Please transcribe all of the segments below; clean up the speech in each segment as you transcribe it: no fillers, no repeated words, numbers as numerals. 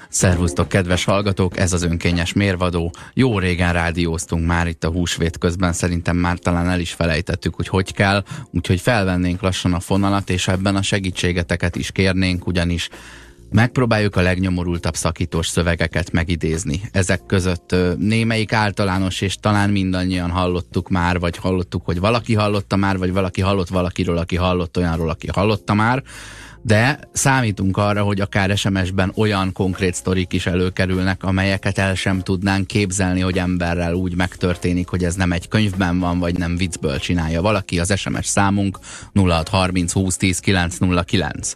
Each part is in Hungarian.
Szervusztok, kedves hallgatók, ez az önkényes mérvadó. Jó régen rádióztunk már itt a húsvét közben, szerintem már talán el is felejtettük, hogy kell, úgyhogy felvennénk lassan a fonalat, és ebben a segítségeteket is kérnénk, ugyanis megpróbáljuk a legnyomorultabb szakítós szövegeket megidézni. Ezek között némelyik általános, és talán mindannyian hallottuk már, vagy hallottuk, hogy valaki hallotta már, vagy valaki hallott valakiről, aki hallott olyanról, aki hallotta már, de számítunk arra, hogy akár SMS-ben olyan konkrét sztorik is előkerülnek, amelyeket el sem tudnánk képzelni, hogy emberrel úgy megtörténik, hogy ez nem egy könyvben van, vagy nem viccből csinálja valaki. Az SMS számunk 0630 20 10 909.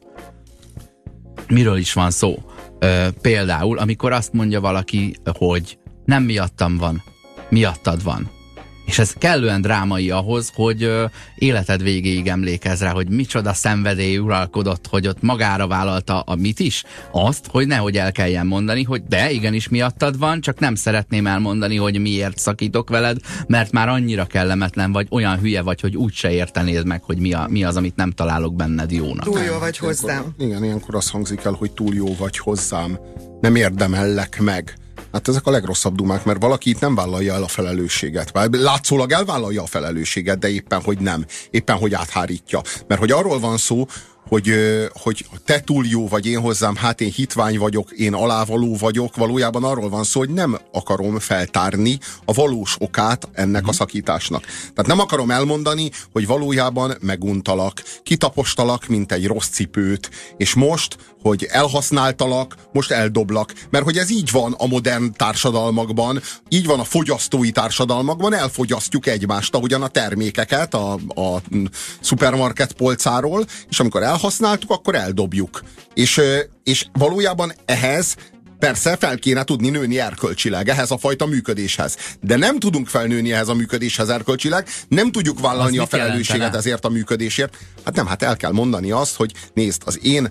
Miről is van szó? Például, amikor azt mondja valaki, hogy nem miattam van, miattad van. És ez kellően drámai ahhoz, hogy életed végéig emlékezz rá, hogy micsoda szenvedély uralkodott, hogy ott magára vállalta a mit is? Azt, hogy nehogy el kelljen mondani, hogy de, igenis miattad van, csak nem szeretném elmondani, hogy miért szakítok veled, mert már annyira kellemetlen vagy, olyan hülye vagy, hogy úgyse értenéd meg, hogy mi az, amit nem találok benned jónak. Túl jó vagy hozzám. Igen, ilyenkor az hangzik el, hogy túl jó vagy hozzám. Nem érdemellek meg. Hát ezek a legrosszabb dumák, mert valaki itt nem vállalja el a felelősséget. Látszólag elvállalja a felelősséget, de éppen, hogy nem. Éppen, hogy áthárítja. Mert hogy arról van szó, hogy te túl jó vagy én hozzám, hát én hitvány vagyok, én alávaló vagyok, valójában arról van szó, hogy nem akarom feltárni a valós okát ennek a szakításnak. Tehát nem akarom elmondani, hogy valójában meguntalak, kitapostalak, mint egy rossz cipőt, és most, hogy elhasználtalak, most eldoblak. Mert hogy ez így van a modern társadalmakban, így van a fogyasztói társadalmakban, elfogyasztjuk egymást, ahogyan a termékeket a szupermarket polcáról, és amikor elhasználtuk, akkor eldobjuk. És valójában ehhez persze fel kéne tudni nőni erkölcsileg, ehhez a fajta működéshez. De nem tudunk felnőni ehhez a működéshez erkölcsileg, nem tudjuk vállalni a felelősséget ezért a működésért. Hát nem, hát el kell mondani azt, hogy nézd,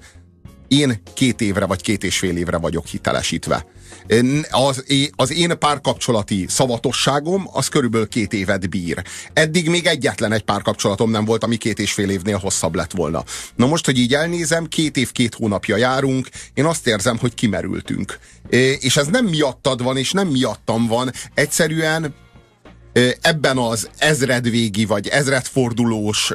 én 2 évre vagy 2,5 évre vagyok hitelesítve. Az én párkapcsolati szavatosságom az körülbelül 2 évet bír. Eddig még egyetlen egy párkapcsolatom nem volt, ami 2,5 évnél hosszabb lett volna. Na most, hogy így elnézem, 2 év 2 hónapja járunk, én azt érzem, hogy kimerültünk. És ez nem miattad van, és nem miattam van, egyszerűen ebben az ezredvégi vagy ezredfordulós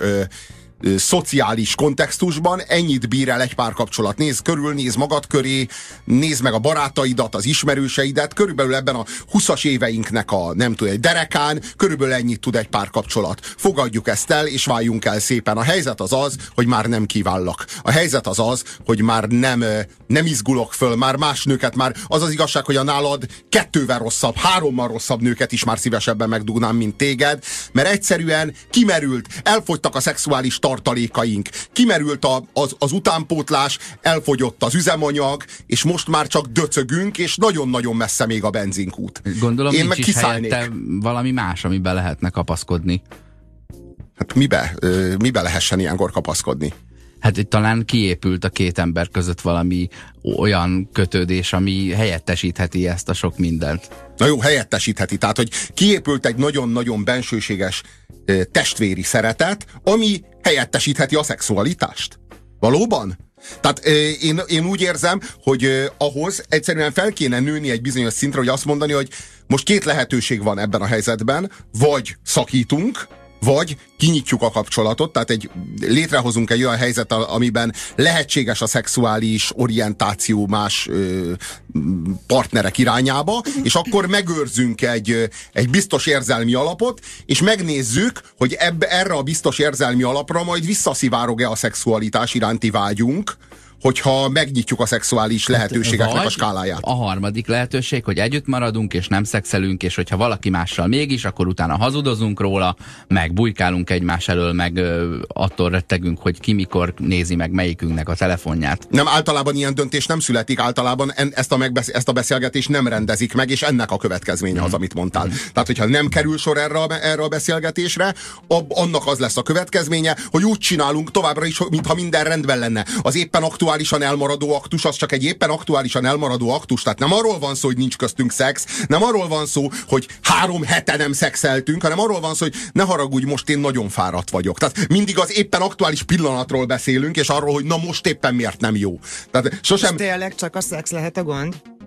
szociális kontextusban ennyit bír el egy párkapcsolat. Nézd magad köré, nézd meg a barátaidat, az ismerőseidet, körülbelül ebben a 20-as éveinknek a nem tudom, egy derekán, körülbelül ennyit tud egy párkapcsolat. Fogadjuk ezt el, és váljunk el szépen. A helyzet az, hogy már nem kívállak. A helyzet az, hogy már nem izgulok föl, már más nőket, már az igazság, hogy a nálad 2-vel rosszabb, 3-mal rosszabb nőket is már szívesebben megdugnám, mint téged, mert egyszerűen kimerült, elfogytak a szexuális tartalékaink, kimerült az utánpótlás, elfogyott az üzemanyag, és most már csak döcögünk, és nagyon-nagyon messze még a benzinkút. Gondolom, én nincs is helyette valami más, amiben lehetne kapaszkodni. Hát mibe lehessen ilyenkor kapaszkodni? Hát itt talán kiépült a 2 ember között valami olyan kötődés, ami helyettesítheti ezt a sok mindent. Na jó, helyettesítheti. Tehát, hogy kiépült egy nagyon-nagyon bensőséges testvéri szeretet, ami helyettesítheti a szexualitást. Valóban? Tehát én úgy érzem, hogy ahhoz egyszerűen fel kéne nőni egy bizonyos szintre, hogy azt mondani, hogy most 2 lehetőség van ebben a helyzetben, vagy szakítunk, vagy kinyitjuk a kapcsolatot, tehát létrehozunk egy olyan helyzet, amiben lehetséges a szexuális orientáció más partnerek irányába, és akkor megőrzünk egy biztos érzelmi alapot, és megnézzük, hogy erre a biztos érzelmi alapra majd visszaszivárog-e a szexualitás iránti vágyunk, hogyha megnyitjuk a szexuális lehetőségeknek a skáláját. A harmadik lehetőség, hogy együtt maradunk, és nem szexelünk, és hogyha valaki mással mégis, akkor utána hazudozunk róla, meg bujkálunk egymás elől, meg attól rettegünk, hogy ki mikor nézi meg melyikünknek a telefonját. Nem, általában ilyen döntés nem születik, általában ezt a beszélgetést nem rendezik meg, és ennek a következménye az, amit mondtál. Tehát, hogyha nem kerül sor erre a beszélgetésre, annak az lesz a következménye, hogy úgy csinálunk továbbra is, mintha minden rendben lenne. Az éppen aktuálisan elmaradó aktus, az csak egy éppen aktuálisan elmaradó aktus. Tehát nem arról van szó, hogy nincs köztünk szex, nem arról van szó, hogy 3 hete nem szexeltünk, hanem arról van szó, hogy ne haragudj, most én nagyon fáradt vagyok. Tehát mindig az éppen aktuális pillanatról beszélünk, és arról, hogy na most éppen miért nem jó. Tehát sosem... És tényleg csak a szex lehet a gond?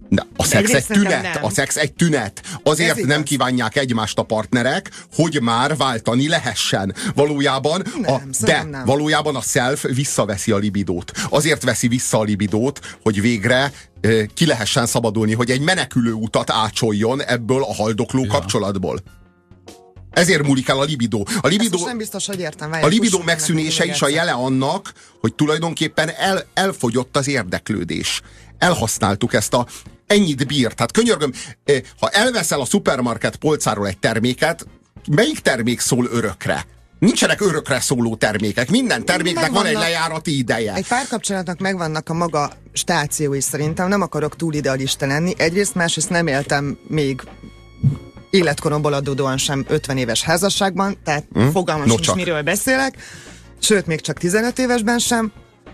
De a szex egy tünet, a szex egy tünet. Azért nem kívánják egymást a partnerek, hogy már váltani lehessen. Valójában valójában a self visszaveszi a libidót. Azért veszi vissza a libidót, hogy végre ki lehessen szabadulni, hogy egy menekülő utat ácsoljon ebből a haldokló kapcsolatból. Ezért múlik el a libidó. Nem biztos, hogy értem. A libidó megszűnése is a jele annak, hogy tulajdonképpen elfogyott az érdeklődés. Elhasználtuk ezt ennyit bír. Tehát könyörgöm, ha elveszel a szupermarket polcáról egy terméket, melyik termék szól örökre? Nincsenek örökre szóló termékek. Minden terméknek van egy lejárati ideje. Egy párkapcsolatnak megvannak a maga stációi szerintem. Nem akarok túl idealista lenni. Egyrészt, másrészt nem éltem még életkoromból adódóan sem 50 éves házasságban, tehát fogalmam sincs, miről beszélek. Sőt, még csak 15 évesben sem.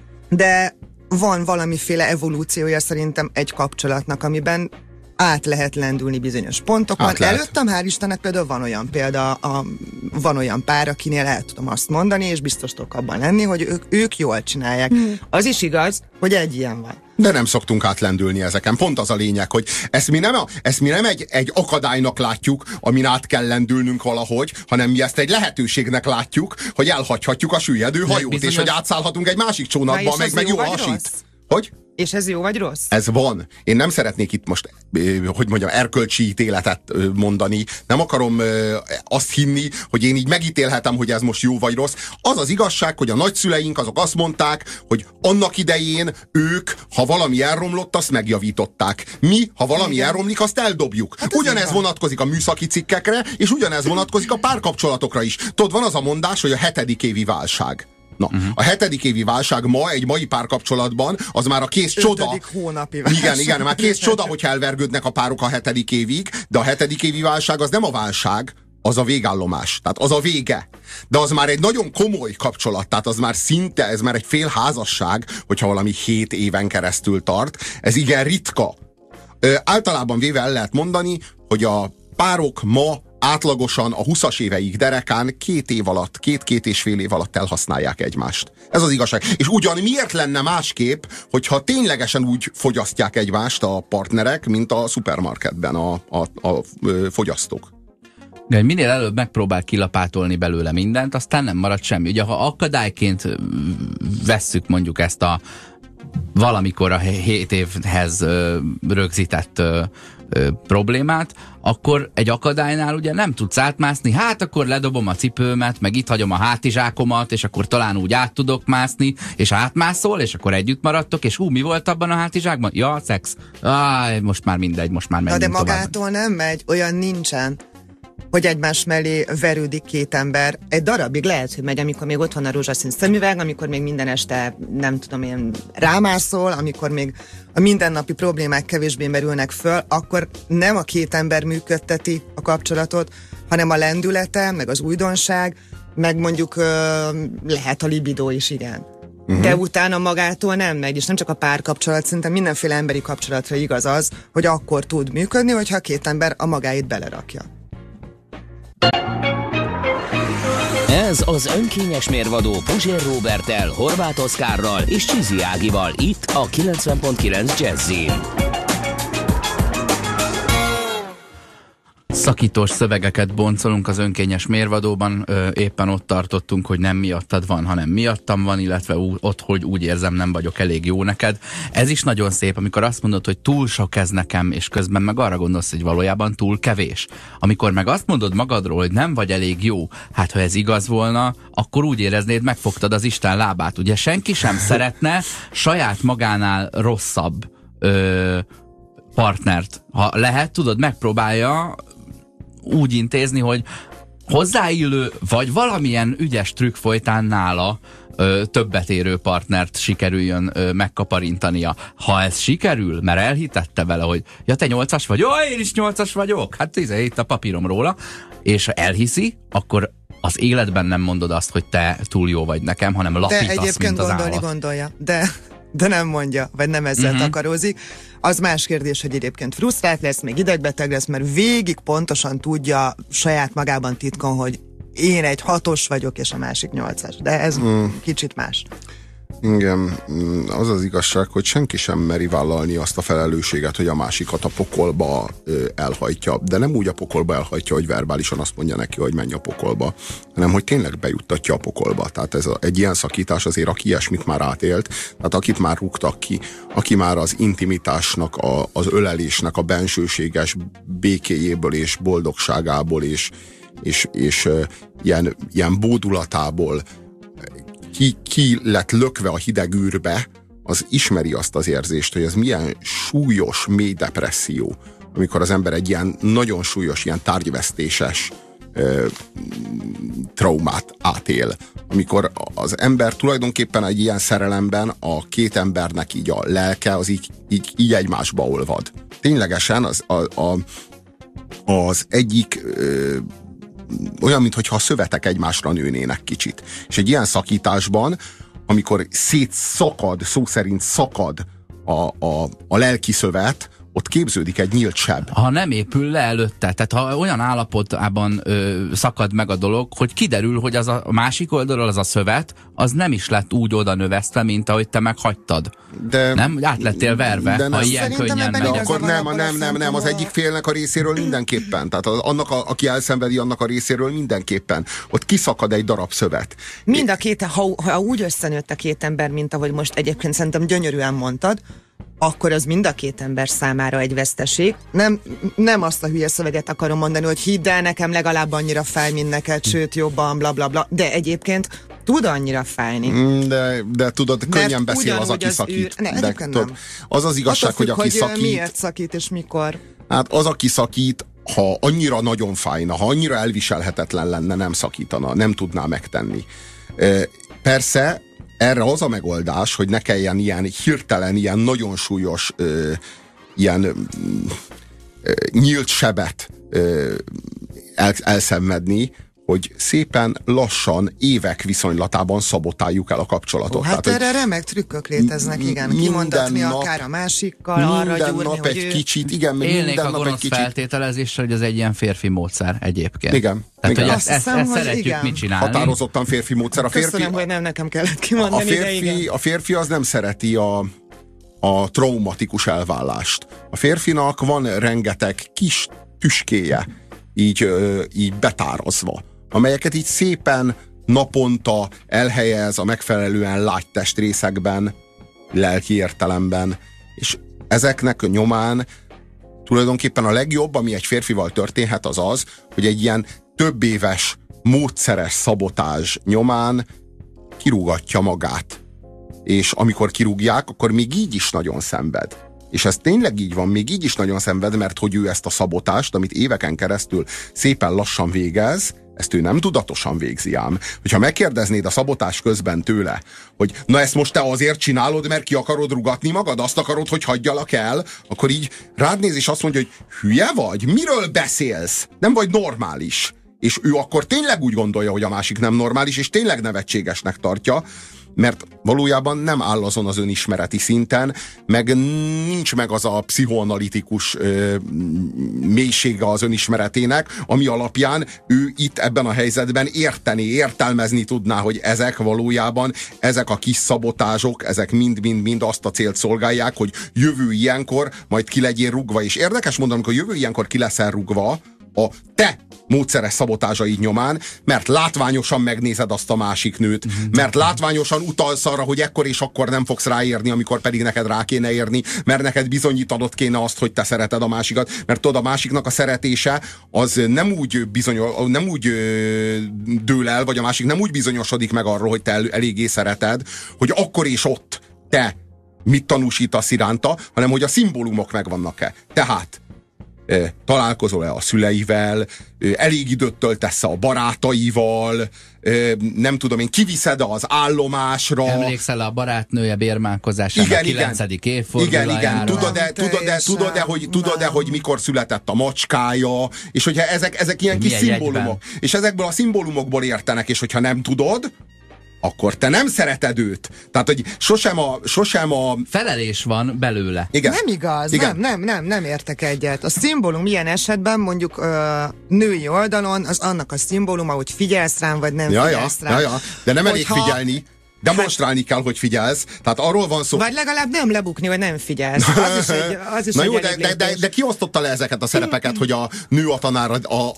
De van valamiféle evolúciója szerintem egy kapcsolatnak, amiben át lehet lendülni bizonyos pontokon. Előttem, hál' Istennek például van olyan példa, van olyan pár, akinél el tudom azt mondani, és biztos tudok abban lenni, hogy ők jól csinálják. Az is igaz, hogy egy ilyen van. De nem szoktunk átlendülni ezeken. Pont az a lényeg, hogy ezt mi nem egy akadálynak látjuk, amin át kell lendülnünk valahogy, hanem mi ezt egy lehetőségnek látjuk, hogy elhagyhatjuk a süllyedő hajót, és hogy átszállhatunk egy másik csónakba, meg jó hasít. Hogy? És ez jó vagy rossz? Ez van. Én nem szeretnék itt most, hogy mondjam, erkölcsi ítéletet mondani. Nem akarom azt hinni, hogy én így megítélhetem, hogy ez most jó vagy rossz. Az az igazság, hogy a nagyszüleink azok azt mondták, hogy annak idején ők, ha valami elromlott, azt megjavították. Mi, ha valami elromlik, azt eldobjuk. Hát ugyanez vonatkozik a műszaki cikkekre, és ugyanez vonatkozik a párkapcsolatokra is. Tudod, van az a mondás, hogy a 7. évi válság. Na, a 7. évi válság egy mai párkapcsolatban, az már a kész csoda. 5. hónapi válság. Igen, már kész csoda, hogyha elvergődnek a párok a 7. évig, de a 7. évi válság az nem a válság, az a végállomás. Tehát az a vége. De az már egy nagyon komoly kapcsolat, tehát az már szinte, ez már egy fél házasság, hogyha valami 7 éven keresztül tart. Ez igen ritka. Általában véve el lehet mondani, hogy a párok ma átlagosan a 20-as éveik derekán 2 év alatt, 2-2,5 év alatt elhasználják egymást. Ez az igazság. És ugyan miért lenne másképp, hogyha ténylegesen úgy fogyasztják egymást a partnerek, mint a szupermarketben a fogyasztók? De minél előbb megpróbál kilapátolni belőle mindent, aztán nem marad semmi. Ugye, ha akadályként vesszük mondjuk ezt a valamikor a 7 évhez rögzített problémát, akkor egy akadálynál ugye nem tudsz átmászni, hát akkor ledobom a cipőmet, meg itt hagyom a hátizsákomat, és akkor talán úgy át tudok mászni, és átmászol, és akkor együtt maradtok, és mi volt abban a hátizsákban? Ja, szex. Most már mindegy, most már menjünk tovább. De magától nem megy, olyan nincsen, hogy egymás mellé verődik 2 ember. Egy darabig lehet, hogy megy, amikor még ott van a rózsaszín szemüveg, amikor még minden este, nem tudom én, rámászol, amikor még a mindennapi problémák kevésbé merülnek föl, akkor nem a 2 ember működteti a kapcsolatot, hanem a lendülete, meg az újdonság, meg mondjuk lehet a libidó is, igen. De utána magától nem megy, és nem csak a párkapcsolat, szerintem mindenféle emberi kapcsolatra igaz az, hogy akkor tud működni, hogyha a 2 ember a magáit belerakja. Ez az önkényes mérvadó Puzsér Róberttel, Horváth Oszkárral és Csizi Ágival itt a 90.9 Jazzin. Szakítós szövegeket boncolunk az önkényes mérvadóban, éppen ott tartottunk, hogy nem miattad van, hanem miattam van, illetve ott, hogy úgy érzem, nem vagyok elég jó neked. Ez is nagyon szép, amikor azt mondod, hogy túl sok ez nekem, és közben meg arra gondolsz, hogy valójában túl kevés. Amikor meg azt mondod magadról, hogy nem vagy elég jó, hát ha ez igaz volna, akkor úgy éreznéd, megfogtad az Isten lábát. Ugye senki sem szeretne saját magánál rosszabb partnert. Ha lehet, tudod, megpróbálja úgy intézni, hogy hozzáillő, vagy valamilyen ügyes trükk folytán nála többet érő partnert sikerüljön megkaparintania. Ha ez sikerül, mert elhitette vele, hogy ja, te 8-as vagy, jó, én is 8-as vagyok, hát itt a papírom róla, és elhiszi, akkor az életben nem mondod azt, hogy te túl jó vagy nekem, hanem lapítasz, mint az állat. Gondolja, de nem mondja, vagy nem ezzel takarózik. Az más kérdés, hogy egyébként frusztrált lesz, még idegbeteg lesz, mert végig pontosan tudja saját magában titkon, hogy én egy 6-os vagyok, és a másik 8-as. De ez kicsit más. Igen, az az igazság, hogy senki sem meri vállalni azt a felelősséget, hogy a másikat a pokolba elhajtja. De nem úgy a pokolba elhajtja, hogy verbálisan azt mondja neki, hogy menj a pokolba, hanem hogy tényleg bejuttatja a pokolba. Tehát egy ilyen szakítás azért, aki ilyesmit már átélt, tehát akit már rúgtak ki, aki már az intimitásnak, az ölelésnek a bensőséges békéjéből és boldogságából és ilyen bódulatából ki lett lökve a hideg űrbe, az ismeri azt az érzést, hogy ez milyen súlyos, mély depresszió, amikor az ember egy ilyen nagyon súlyos, ilyen tárgyvesztéses traumát átél. Amikor az ember tulajdonképpen egy ilyen szerelemben a két embernek így a lelke az így egymásba olvad. Ténylegesen az egyik olyan, mintha a szövetek egymásra nőnének kicsit. És egy ilyen szakításban, amikor szétszakad, szó szerint szakad a lelki szövet, ott képződik egy nyílt seb. Ha nem épül le előtte, tehát ha olyan állapotában szakad meg a dolog, hogy kiderül, hogy az a másik oldalról az a szövet, az nem is lett úgy oda növesztve, mint ahogy te meghagytad. De, nem? Át lettél verve, ha ilyen könnyen megy. Akkor nem, az egyik félnek a részéről mindenképpen. Tehát annak, aki elszenvedi, annak a részéről mindenképpen. Ott kiszakad egy darab szövet. Mind a két, ha úgy összenőtt a két ember, mint ahogy most egyébként szerintem gyönyörűen mondtad, akkor az mind a két ember számára egy veszteség. Nem azt a hülye szöveget akarom mondani, hogy hidd el, nekem legalább annyira fáj, mint neked, sőt jobban, blablabla, bla, bla. De egyébként tud annyira fájni. De tudod, könnyen beszél az, aki szakít. Az az igazság, hogy aki szakít... miért szakít és mikor? Hát az, aki szakít, ha annyira nagyon fájna, ha annyira elviselhetetlen lenne, nem szakítana, nem tudná megtenni. Persze, erre az a megoldás, hogy ne kelljen ilyen hirtelen, ilyen nagyon súlyos, nyílt sebet elszenvedni, hogy szépen lassan, évek viszonylatában szabotáljuk el a kapcsolatot. Hát tehát, erre remek trükkök léteznek, igen. Kimondatni akár a másikkal, arra gyúrni, nap hogy egy kicsit, igen, élnék a gonosz kicsit. feltételezésre, hogy ez egy ilyen férfi módszer egyébként. Igen. Tehát, igen. hogy ezt szeretjük igen. mit csinálni. Határozottan férfi módszer. Köszönöm, hogy nem nekem kellett kimondani, a férfi az nem szereti a traumatikus elvállást. A férfinak van rengeteg kis tüskéje, így betárazva, amelyeket így szépen naponta elhelyez a megfelelően lágy testrészekben, lelki értelemben, és ezeknek nyomán tulajdonképpen a legjobb, ami egy férfival történhet, az az, hogy egy ilyen több éves módszeres szabotázs nyomán kirúgatja magát. És amikor kirúgják, akkor még így is nagyon szenved. És ez tényleg így van, még így is nagyon szenved, mert hogy ő ezt a szabotást, amit éveken keresztül szépen lassan végez, ezt ő nem tudatosan végzi ám. Hogyha megkérdeznéd a szabotás közben tőle, hogy na ezt most te azért csinálod, mert ki akarod rugatni magad, azt akarod, hogy hagyjalak el, akkor így rád néz és azt mondja, hogy hülye vagy? Miről beszélsz? Nem vagy normális. És ő akkor tényleg úgy gondolja, hogy a másik nem normális, és tényleg nevetségesnek tartja, mert valójában nem áll azon az önismereti szinten, meg nincs meg az a pszichoanalitikus mélysége az önismeretének, ami alapján ő itt ebben a helyzetben értelmezni tudná, hogy ezek valójában, ezek a kis szabotázsok, ezek mind azt a célt szolgálják, hogy jövő ilyenkor majd ki legyél rúgva. És érdekes mondanom, hogy jövő ilyenkor ki leszel rúgva a te módszeres szabotázsaid nyomán, mert látványosan megnézed azt a másik nőt, mert látványosan utalsz arra, hogy ekkor és akkor nem fogsz ráérni, amikor pedig neked rá kéne érni, mert neked bizonyítanod kéne azt, hogy te szereted a másikat, mert tudod, a másiknak a szeretése az nem úgy dől el, vagy a másik nem úgy bizonyosodik meg arról, hogy te eléggé szereted, hogy akkor és ott te mit tanúsítasz iránta, hanem hogy a szimbólumok megvannak-e. Tehát találkozol-e a szüleivel, elég időt töltesz a barátaival, nem tudom én, kiviszed az állomásra. Emlékszel a barátnője bérmálkozásának 9. évfordulójára. Igen. Tudod-e, hogy mikor született a macskája, és hogyha ezek ilyen kis szimbólumok, és ezekből a szimbólumokból értenek, és hogyha nem tudod, akkor te nem szereted őt. Tehát, hogy sosem a... Felelés van belőle. Igen. Nem igaz, Igen. Nem értek egyet. A szimbólum ilyen esetben mondjuk női oldalon az annak a szimbóluma, hogy figyelsz rám, vagy nem figyelsz rám. De nem elég figyelni. demonstrálni kell, hogy figyelsz. Tehát arról van szó. Vagy legalább nem lebukni, vagy nem figyelsz. Az is Na egy jó, de ki osztotta le ezeket a szerepeket, hogy a nő a tanár,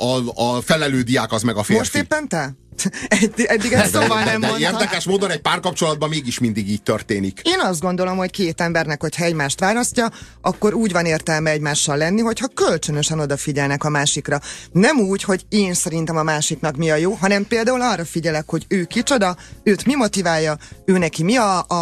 a felelő diák az meg a férfi? Most éppen te? Eddig ezt szóval nem mondtam. Érdekes módon egy párkapcsolatban mégis mindig így történik. Én azt gondolom, hogy két embernek, hogyha egymást választja, akkor úgy van értelme egymással lenni, hogyha kölcsönösen odafigyelnek a másikra. Nem úgy, hogy én szerintem a másiknak mi a jó, hanem például arra figyelek, hogy ő kicsoda, őt mi motiválja, ő neki mi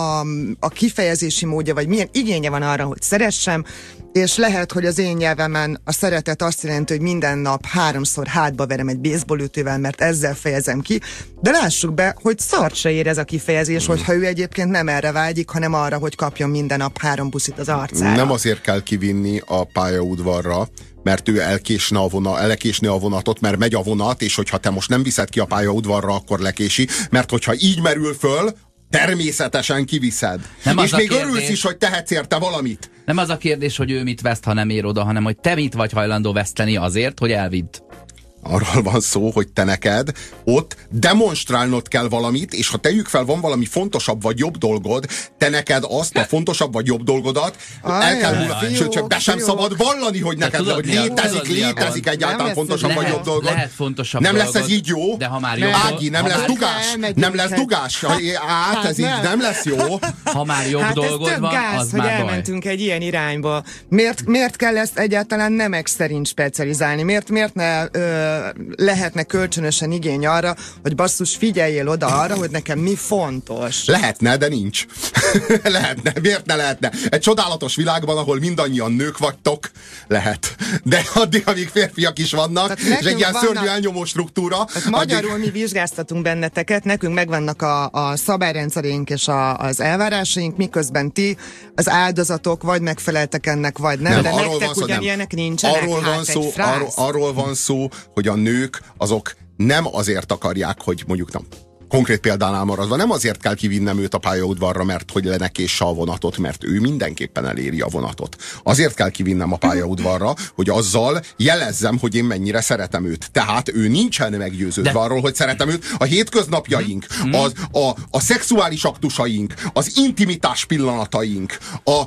a kifejezési módja, vagy milyen igénye van arra, hogy szeressem, és lehet, hogy az én nyelvemen a szeretet azt jelenti, hogy minden nap 3-szor hátba verem egy baseballütővel, mert ezzel fejezem ki, de lássuk be, hogy szart se ér ez a kifejezés, hogyha ő egyébként nem erre vágyik, hanem arra, hogy kapjon minden nap 3 buszit az arcára. Nem azért kell kivinni a pályaudvarra, mert ő elkésne a vonatot, mert megy a vonat, és hogyha te most nem viszed ki a pályaudvarra, akkor lekési, mert hogyha így merül föl, természetesen kiviszed. És még örülsz is, hogy tehetsz érte valamit. Nem az a kérdés, hogy ő mit veszt, ha nem ér oda, hanem hogy te mit vagy hajlandó veszteni azért, hogy elvidd. Arról van szó, hogy te neked ott demonstrálnod kell valamit, és ha tegyük fel, van valami fontosabb vagy jobb dolgod, te neked azt a fontosabb vagy jobb dolgodat el kell sőt, csak be sem szabad vallani, hogy neked tudod, hogy létezik egyáltalán fontosabb vagy jobb dolgod. Lehet fontosabb nem dolgod, lesz ez így jó? De ha már jobb Ági, nem lesz dugás? Nem lesz dugás? Hát ez így nem lesz jó. Ha már jobb dolgod van, gáz, az hogy már elmentünk egy ilyen irányba. Miért kell ezt egyáltalán nemek szerint specializálni? Miért ne lehetne kölcsönösen igény arra, hogy basszus, figyeljél oda arra, hogy nekem mi fontos. Lehetne, de nincs. Lehetne, miért ne lehetne? Egy csodálatos világban, ahol mindannyian nők vagytok, lehet. De addig, amíg férfiak is vannak, és egy ilyen szörnyű elnyomó struktúra. Magyarul mi vizsgáztatunk benneteket, nekünk megvannak a szabályrendszerénk és az elvárásaink, miközben ti az áldozatok vagy megfeleltek ennek, vagy nem, de nektek ugyanilyenek nincsenek. Arról van szó, hogy a nők azok nem azért akarják, hogy mondjuk konkrét példánál maradva, nem azért kell kivinnem őt a pályaudvarra, mert hogy lenekésse a vonatot, mert ő mindenképpen eléri a vonatot. Azért kell kivinnem a pályaudvarra, hogy azzal jelezzem, hogy én mennyire szeretem őt. Tehát ő nincsen meggyőződve arról, hogy szeretem őt. A hétköznapjaink, a szexuális aktusaink, az intimitás pillanataink,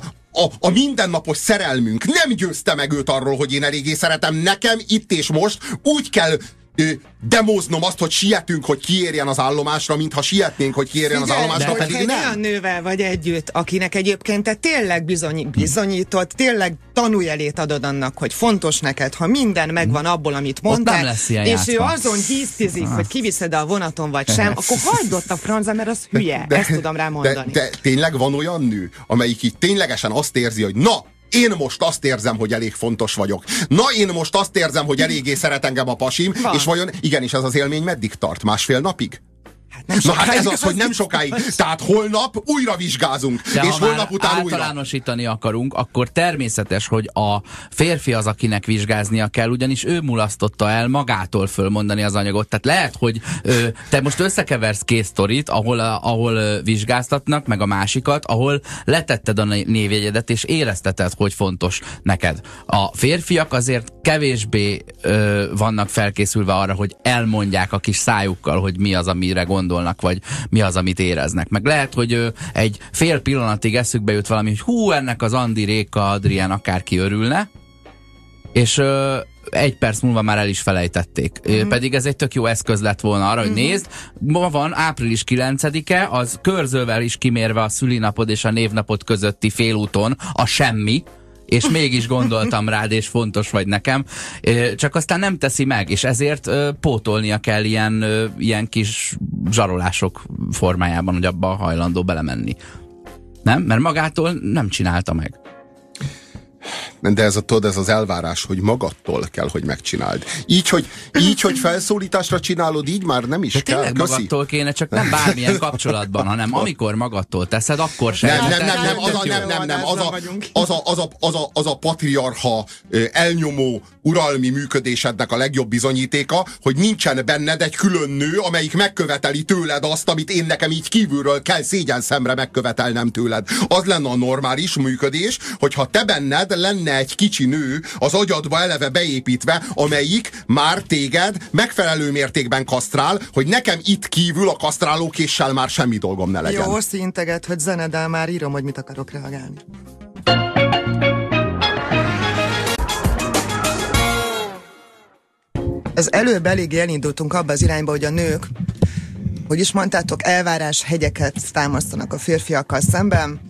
a mindennapos szerelmünk nem győzte meg őt arról, hogy én eléggé szeretem. Nekem itt és most úgy kell demóznom azt, hogy sietünk, hogy kiérjen az állomásra, mintha sietnénk, hogy kiérjen az állomásra, pedig nem. Olyan nővel vagy együtt, akinek egyébként te tényleg bizonyított, tényleg tanújelét adod annak, hogy fontos neked, ha minden megvan abból, amit mondtál, és ő azon hisztizik, hogy kiviszed a vonaton vagy sem, akkor hagyd ott a francba, mert az hülye. Ezt tudom rá mondani. De tényleg van olyan nő, amelyik így ténylegesen azt érzi, hogy na, én most azt érzem, hogy elég fontos vagyok. Na, én most azt érzem, hogy eléggé szeret engem a pasim, és vajon igenis ez az élmény meddig tart? 1,5 napig? Hát ez az, hogy nem sokáig. Tehát holnap újra vizsgázunk. De és holnap után újra. Általánosítani akarunk, akkor természetes, hogy a férfi az, akinek vizsgáznia kell, ugyanis ő mulasztotta el fölmondani az anyagot. Tehát lehet, hogy te most összekeversz két sztorit, ahol vizsgáztatnak, meg a másikat, ahol letetted a névjegyedet, és érezteted, hogy fontos neked. A férfiak azért kevésbé vannak felkészülve arra, hogy elmondják a kis szájukkal, hogy mi az, amire gondolnak, vagy mi az, amit éreznek. Meg lehet, hogy egy fél pillanatig eszükbe jut valami, hogy ennek az Andi, Réka, Adrián akárki örülne, és 1 perc múlva már el is felejtették. Pedig ez egy tök jó eszköz lett volna arra, hogy nézd, ma van április 9-e, az körzővel is kimérve a szülinapod és a névnapod közötti félúton a semmi, és mégis gondoltam rád, és fontos vagy nekem, csak aztán nem teszi meg, és ezért pótolnia kell ilyen kis zsarolások formájában, hogy abba hajlandó belemenni. Nem? Mert magától nem csinálta meg. De ez az elvárás, hogy magadtól kell, hogy megcsináld. Így, hogy felszólításra csinálod, így már nem is kell. Tényleg magadtól kéne, csak nem bármilyen kapcsolatban, hanem amikor magadtól teszed, akkor sem. Nem. Az a patriarcha elnyomó uralmi működésednek a legjobb bizonyítéka, hogy nincsen benned egy külön nő, amelyik megköveteli tőled azt, amit én nekem így kívülről kell szégyenszemre megkövetelnem tőled. Az lenne a normális működés, hogyha te benned lenne lenne egy kicsi nő az agyadba eleve beépítve, amelyik már téged megfelelő mértékben kasztrál, hogy nekem itt kívül a kasztrálókéssel már semmi dolgom ne legyen. Jó, szinteget, hogy zenedel, már írom, hogy mit akarok reagálni. Az előbb eléggé elindultunk abba az irányba, hogy a nők, hogy is mondtátok, elvárás hegyeket támasztanak a férfiakkal szemben,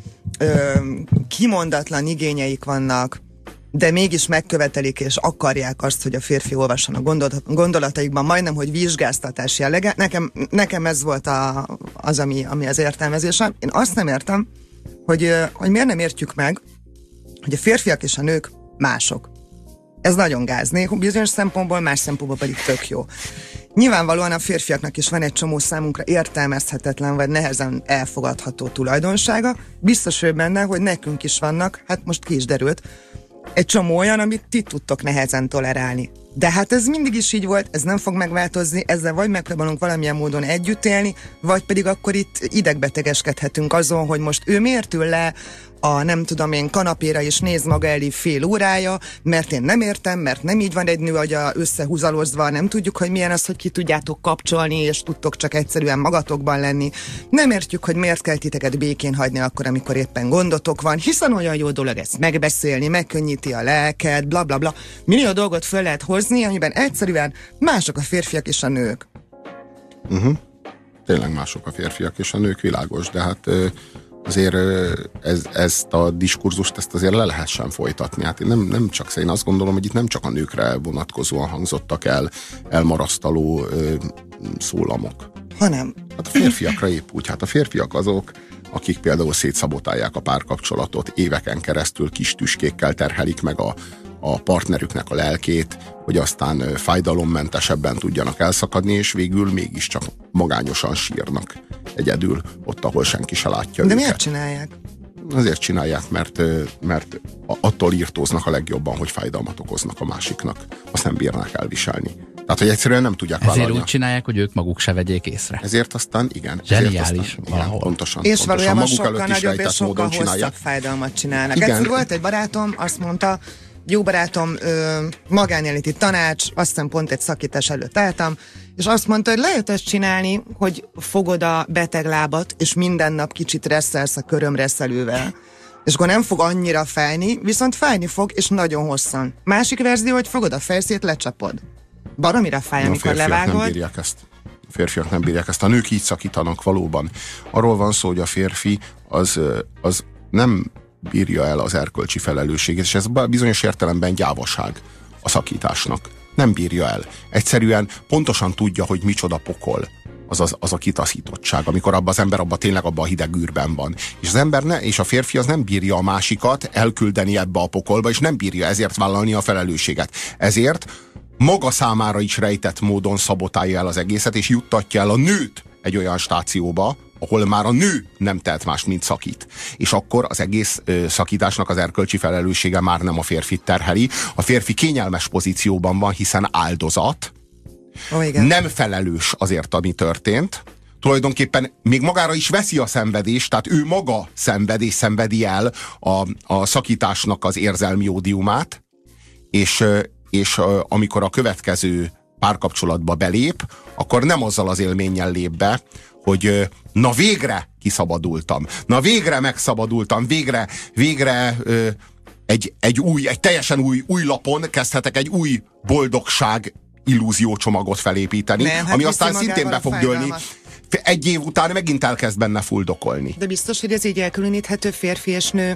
kimondatlan igényeik vannak, de mégis megkövetelik és akarják azt, hogy a férfi olvasson a gondolataikban, majdnem, hogy vizsgáztatás jellege. Nekem ez volt az, ami az értelmezésem. Én azt nem értem, hogy miért nem értjük meg, hogy a férfiak és a nők mások. Ez nagyon gáz. Bizonyos szempontból, más szempontból pedig tök jó. Nyilvánvalóan a férfiaknak is van egy csomó számunkra értelmezhetetlen, vagy nehezen elfogadható tulajdonsága. Biztos ő benne, hogy nekünk is vannak, hát most ki is derült, egy csomó olyan, amit ti tudtok nehezen tolerálni. De hát ez mindig is így volt, ez nem fog megváltozni, ezzel vagy megpróbálunk valamilyen módon együtt élni, vagy pedig akkor itt idegbetegeskedhetünk azon, hogy most ő miért ül le a nem tudom én kanapéra és néz maga elé fél órája, mert én nem értem, mert nem így van egy nő agya összehúzalozva, nem tudjuk, hogy milyen az, hogy ki tudjátok kapcsolni, és tudtok csak egyszerűen magatokban lenni. Nem értjük, hogy miért kell titeket békén hagyni akkor, amikor éppen gondotok van, hiszen olyan jó dolog ezt megbeszélni, megkönnyíti a lelked, bla bla bla. Millió dolgot föl lehet hozni, amiben egyszerűen mások a férfiak és a nők. Tényleg mások a férfiak és a nők, világos, de hát azért ezt a diskurzust ezt azért le lehessen folytatni. Hát én nem csak, én azt gondolom, hogy itt nem csak a nőkre vonatkozóan hangzottak el elmarasztaló szólamok. Hanem. Hát a férfiakra épp úgy. Hát a férfiak azok, akik például szétszabotálják a párkapcsolatot, éveken keresztül kis tüskékkel terhelik meg a partnerüknek a lelkét, hogy aztán fájdalommentesebben tudjanak elszakadni, és végül mégiscsak magányosan sírnak egyedül, ott, ahol senki se látja őket. De miért csinálják? Azért csinálják, mert attól írtóznak a legjobban, hogy fájdalmat okoznak a másiknak. Azt nem bírnák elviselni. Tehát, hogy egyszerűen nem tudják vállalni. Ezért úgy csinálják, hogy ők maguk se vegyék észre. Ezért aztán, igen. Zseniális valahol. Igen, pontosan. És valójában maguk sokkal előtt is nagyobb és rejtett sokkal módon hosszabb fájdalmat csinálnak. Igen. Egyszer volt egy barátom, azt mondta, jó barátom, magánéleti tanács, azt hiszem pont egy szakítás előtt álltam, és azt mondta, hogy lehet ezt csinálni, hogy fogod a beteg lábat, és minden nap kicsit reszelsz a körömreszelővel. És akkor nem fog annyira fájni, viszont fájni fog, és nagyon hosszan. Másik verzió, hogy fogod a fejszét, lecsapod. Baromira fáj, amikor levágod. Nem bírják ezt. A férfiak nem bírják ezt. A nők így szakítanak valóban. Arról van szó, hogy a férfi az nem bírja el az erkölcsi felelősséget, és ez bizonyos értelemben gyávaság a szakításnak. Nem bírja el. Egyszerűen pontosan tudja, hogy micsoda pokol az a kitaszítottság, amikor az ember tényleg abban a hideg űrben van. És az ember és a férfi az nem bírja a másikat elküldeni ebbe a pokolba, és nem bírja ezért vállalni a felelősséget. Ezért maga számára is rejtett módon szabotálja el az egészet, és juttatja el a nőt egy olyan stációba, ahol már a nő nem tehet más, mint szakít. És akkor az egész szakításnak az erkölcsi felelőssége már nem a férfit terheli. A férfi kényelmes pozícióban van, hiszen áldozat, nem felelős azért, ami történt. Tulajdonképpen még magára is veszi a szenvedést, tehát ő maga szenvedi el a szakításnak az érzelmi ódiumát, és amikor a következő párkapcsolatba belép, akkor nem azzal az élménnyel lép be, hogy na végre kiszabadultam, na végre megszabadultam, végre egy teljesen új lapon kezdhetek egy új boldogság illúziócsomagot felépíteni, ami aztán szintén be fog dőlni. Egy év után megint elkezd benne fuldokolni. De biztos, hogy ez így elkülöníthető férfi és nő,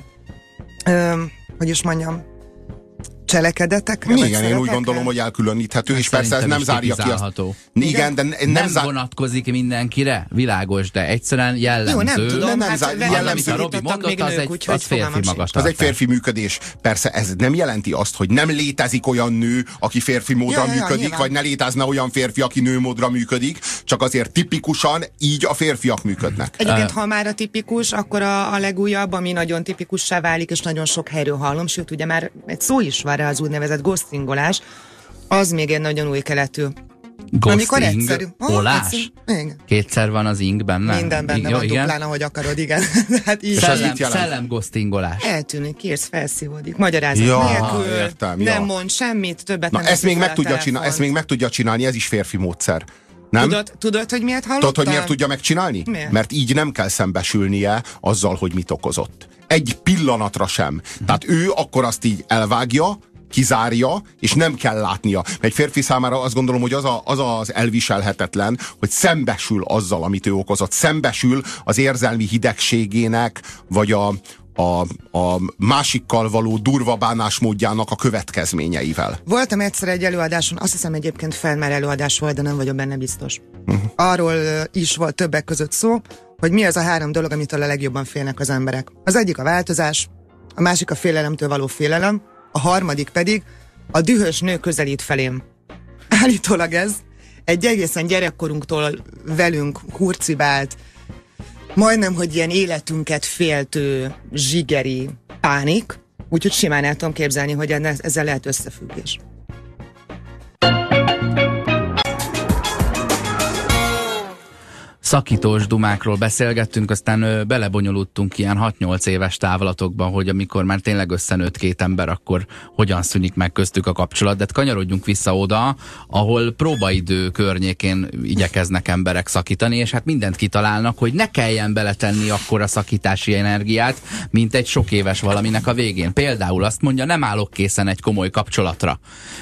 hogy is mondjam, cselekedetekre? Igen, én úgy gondolom, hogy elkülöníthető, és persze ez nem zárja ki azt. Igen, de nem vonatkozik mindenkire, világos, de egyszerűen jellemző. Jó, nem tudom, jellemző. A Robi mondott, az férfi magatartás. Az egy férfi működés. Persze ez nem jelenti azt, hogy nem létezik olyan nő, aki férfi módra működik, vagy ne létezne olyan férfi, aki nő módra működik, csak azért tipikusan így a férfiak működnek. Egyébként, ha már a tipikus, akkor a legújabb, ami nagyon tipikussá válik, és nagyon sok helyről hallom, sőt, ugye már egy szó is van rá, az úgynevezett ghostingolás, az még egy nagyon új keletű Amikor ghosting, egyszerű. olás. Igen. Kétszer van az ing benne. Minden benne van duplán, ahogy akarod, igen. Hát így. Szellem ghostingolás. Eltűnik, kész, felszívódik. Magyarázat nélkül, értem, nem mond semmit, többet na, nem ezt még meg tudja csinálni, ez is férfi módszer. Nem? Tudod, hogy miért hallottam? Tudod, hogy miért tudja megcsinálni? Miért? Mert így nem kell szembesülnie azzal, hogy mit okozott. Egy pillanatra sem. Tehát ő akkor azt így elvágja, kizárja, és nem kell látnia. Mert egy férfi számára azt gondolom, hogy az az elviselhetetlen, hogy szembesül azzal, amit ő okozott. Szembesül az érzelmi hidegségének, vagy a másikkal való durva bánásmódjának a következményeivel. Voltam egyszer egy előadáson, azt hiszem egyébként Felmer előadás volt, de nem vagyok benne biztos. Arról is volt többek között szó, hogy mi az a 3 dolog, amitől a legjobban félnek az emberek. Az egyik a változás, a másik a félelemtől való félelem, a harmadik pedig a dühös nő közelít felém. Állítólag ez egy egészen gyerekkorunktól velünk hurcibált, majdnem, hogy ilyen életünket féltő zsigeri pánik, úgyhogy simán el tudom képzelni, hogy ezzel lehet összefüggés. Szakítós dumákról beszélgettünk, aztán belebonyolultunk ilyen 6-8 éves távlatokban, hogy amikor már tényleg összenőtt 2 ember, akkor hogyan szűnik meg köztük a kapcsolat. De kanyarodjunk vissza oda, ahol próbaidő környékén igyekeznek emberek szakítani, és hát mindent kitalálnak, hogy ne kelljen beletenni akkora szakítási energiát, mint egy sok éves valaminek a végén. Például azt mondja, nem állok készen egy komoly kapcsolatra.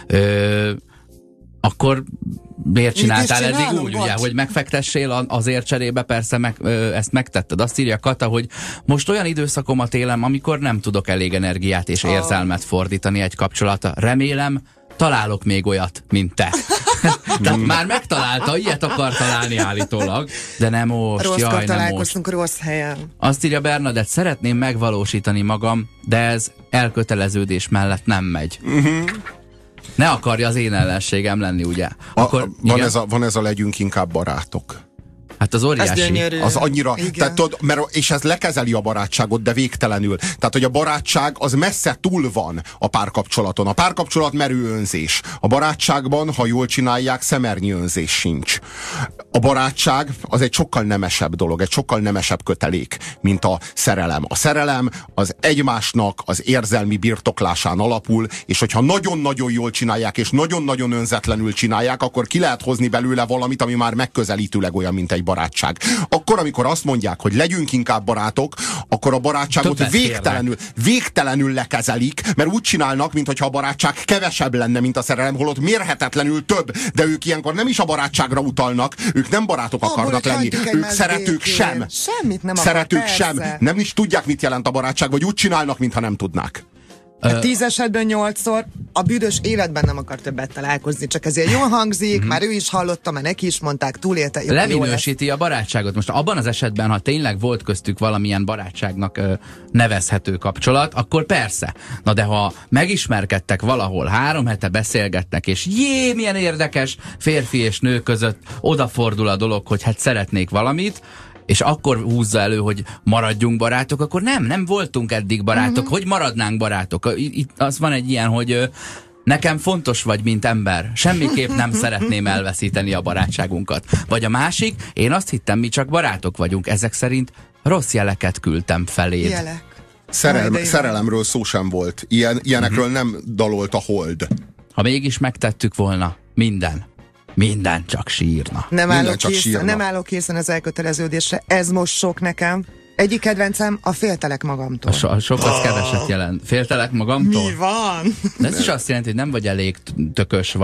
Akkor miért csináltál eddig úgy, ugye, hogy megfektessél azért cserébe, persze ezt megtetted. Azt írja Kata, hogy most olyan időszakomat élem, amikor nem tudok elég energiát és érzelmet fordítani egy kapcsolatra. Remélem, találok még olyat, mint te. Tehát már megtalálta, ilyet akar találni állítólag, de nem most, Rosszkor találkoztunk rossz helyen. Azt írja Bernadett, szeretném megvalósítani magam, de ez elköteleződés mellett nem megy. Ne akarja az én ellenségem lenni, ugye? Akkor, van ez a legyünk inkább barátok. Hát az óriási. Az annyira, tehát, és ez lekezeli a barátságot, de végtelenül. Tehát, hogy a barátság az messze túl van a párkapcsolaton. A párkapcsolat merő önzés. A barátságban, ha jól csinálják, szemernyi önzés sincs. A barátság az egy sokkal nemesebb dolog, egy sokkal nemesebb kötelék, mint a szerelem. A szerelem az egymásnak az érzelmi birtoklásán alapul, és hogyha nagyon-nagyon jól csinálják, és nagyon-nagyon önzetlenül csinálják, akkor ki lehet hozni belőle valamit, ami már megközelítőleg olyan, mint egy barátság. Akkor, amikor azt mondják, hogy legyünk inkább barátok, akkor a barátságot végtelenül lekezelik, mert úgy csinálnak, mintha a barátság kevesebb lenne, mint a szerelem, holott mérhetetlenül több, de ők ilyenkor nem is a barátságra utalnak, ők nem barátok akarnak lenni, ők szeretők sem. Semmit nem szeretők sem. Nem is tudják, mit jelent a barátság, vagy úgy csinálnak, mintha nem tudnák. 10 esetben 8-szor a büdös életben nem akar többet találkozni, csak ezért jól hangzik, már ő is hallotta, mert neki is mondták, túlélte. Leminősíti a barátságot. Most abban az esetben, ha tényleg volt köztük valamilyen barátságnak nevezhető kapcsolat, akkor persze. Na de ha megismerkedtek valahol, 3 hete beszélgetnek, és milyen érdekes férfi és nő között odafordul a dolog, hogy hát szeretnék valamit, és akkor húzza elő, hogy maradjunk barátok, akkor nem voltunk eddig barátok, hogy maradnánk barátok. Itt az van egy ilyen, hogy nekem fontos vagy, mint ember. Semmiképp nem szeretném elveszíteni a barátságunkat. Vagy a másik, én azt hittem, mi csak barátok vagyunk. Ezek szerint rossz jeleket küldtem feléd. Jelek. Szerelemről szó sem volt. Ilyenekről nem dalolt a Hold. Ha mégis megtettük volna, minden csak sírna. Nem állok készen az elköteleződésre. Ez most sok nekem. Egyik kedvencem a féltelek magamtól. Sok az keveset jelent. Féltelek magamtól? Mi van? De ez is azt jelenti, hogy nem vagy elég tökös,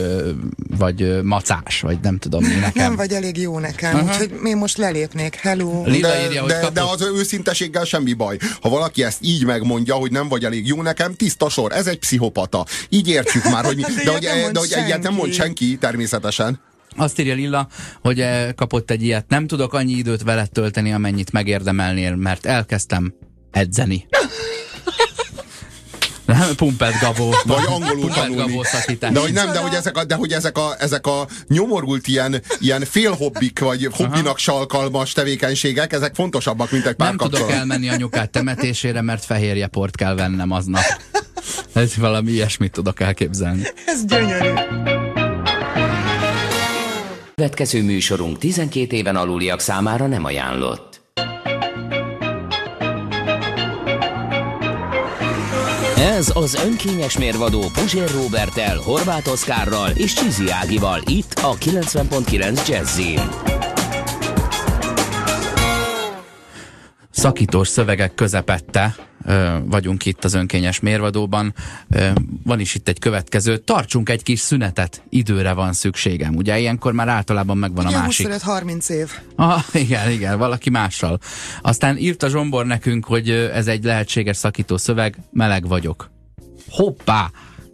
vagy macás, vagy nem tudom mi nekem. Nem vagy elég jó nekem, úgyhogy én most lelépnék. Hello. De az őszinteséggel semmi baj. Ha valaki ezt így megmondja, hogy nem vagy elég jó nekem, tiszta sor, ez egy pszichopata. Így értjük már, hogy de hogy ilyet nem mond senki, természetesen. Azt írja Lilla, hogy kapott egy ilyet. Nem tudok annyi időt veled tölteni, amennyit megérdemelnél, mert elkezdtem edzeni. Pumped Gabó. Vagy angolul tanulni. De hogy ezek a nyomorult ilyen félhobbik, vagy hobbinak salkalmas tevékenységek, ezek fontosabbak, mint egy párkapcsolat. Nem tudok elmenni anyukát temetésére, mert fehérjeport kell vennem aznap. Ez valami ilyesmit tudok elképzelni. Ez gyönyörű. Következő műsorunk 12 éven aluliak számára nem ajánlott. Ez az önkényes mérvadó Puzsér Róberttel, Horváth Oszkárral és Csizi Ágival itt a 90.9 Jazzin. Szakítós szövegek közepette vagyunk itt az önkényes mérvadóban. Van is itt egy következő. Tartsunk egy kis szünetet, időre van szükségem. Ugye ilyenkor már általában megvan igen, a másik. 25-30 év. Igen, valaki mással. Aztán írt a Zsombor nekünk, hogy ez egy lehetséges szakító szöveg, meleg vagyok. Hoppá!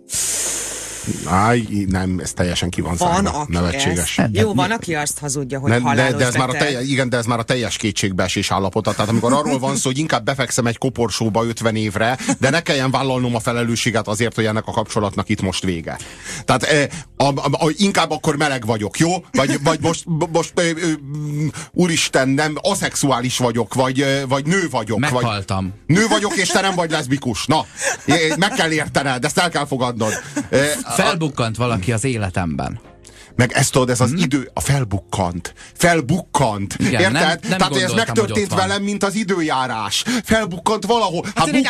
Nem, ez teljesen ki van zárva. Nevetséges. Jó, van, aki azt hazudja, hogy halálos de ez már de ez már a teljes kétségbeesés állapota. Tehát amikor arról van szó, hogy inkább befekszem egy koporsóba 50 évre, de ne kelljen vállalnom a felelősséget azért, hogy ennek a kapcsolatnak itt most vége. Tehát inkább akkor meleg vagyok, jó? Vagy most úristen, nem, aszexuális vagyok, vagy nő vagyok. Meghaltam. Nő vagyok, és te nem vagy leszbikus. Na, meg kell értened, ezt el kell fogadnod. Felbukkant valaki az életemben. Meg ezt tudod, ez az idő, a felbukkant. Igen, érted? Nem Tehát ez megtörtént velem, mint az időjárás. Felbukkant valahol.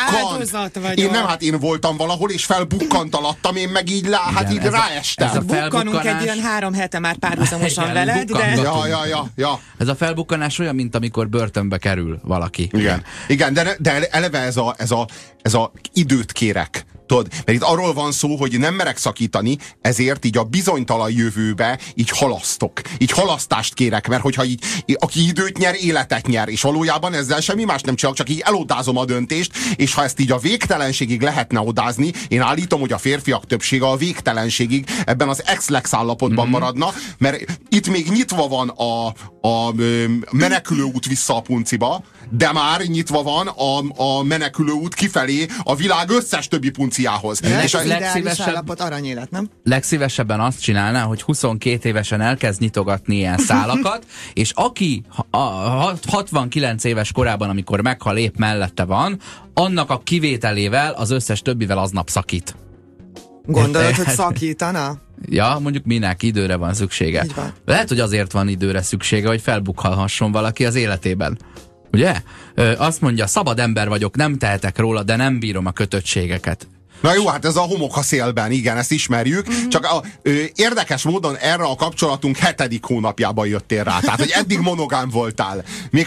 Én voltam valahol, és felbukkant alattam, én meg így így ráestem. Bukkanunk egy ilyen 3 hete már párhuzamosan veled, de... Ja. Ez a felbukkanás olyan, mint amikor börtönbe kerül valaki. Igen, de eleve ez a időt kérek. Tudod, mert itt arról van szó, hogy nem merek szakítani, ezért így a bizonytalan jövőbe így halasztok. Így halasztást kérek, mert hogyha így, aki időt nyer, életet nyer, és valójában ezzel semmi más nem csinálok, csak így elodázom a döntést, és ha ezt így a végtelenségig lehetne odázni, én állítom, hogy a férfiak többsége a végtelenségig ebben az ex-lex állapotban maradna, mert itt még nyitva van a menekülőút vissza a punciba, de már nyitva van a menekülőút kifelé a világ összes többi punciához. És az ideális állapot aranyélet, nem? Legszívesebben azt csinálná, hogy 22 évesen elkezd nyitogatni ilyen szálakat, és aki 69 éves korában, amikor meghal, épp mellette van, annak a kivételével az összes többivel aznap szakít. Gondolod, hogy szakítana? Ja, mondjuk minek, időre van szüksége. Lehet, hogy azért van időre szüksége, hogy felbukhalhasson valaki az életében. Ugye? Azt mondja, szabad ember vagyok, nem tehetek róla, de nem bírom a kötöttségeket. Na jó, hát ez a homok a szélben, igen, ezt ismerjük, csak érdekes módon erre a kapcsolatunk 7. hónapjában jöttél rá, tehát hogy eddig monogám voltál,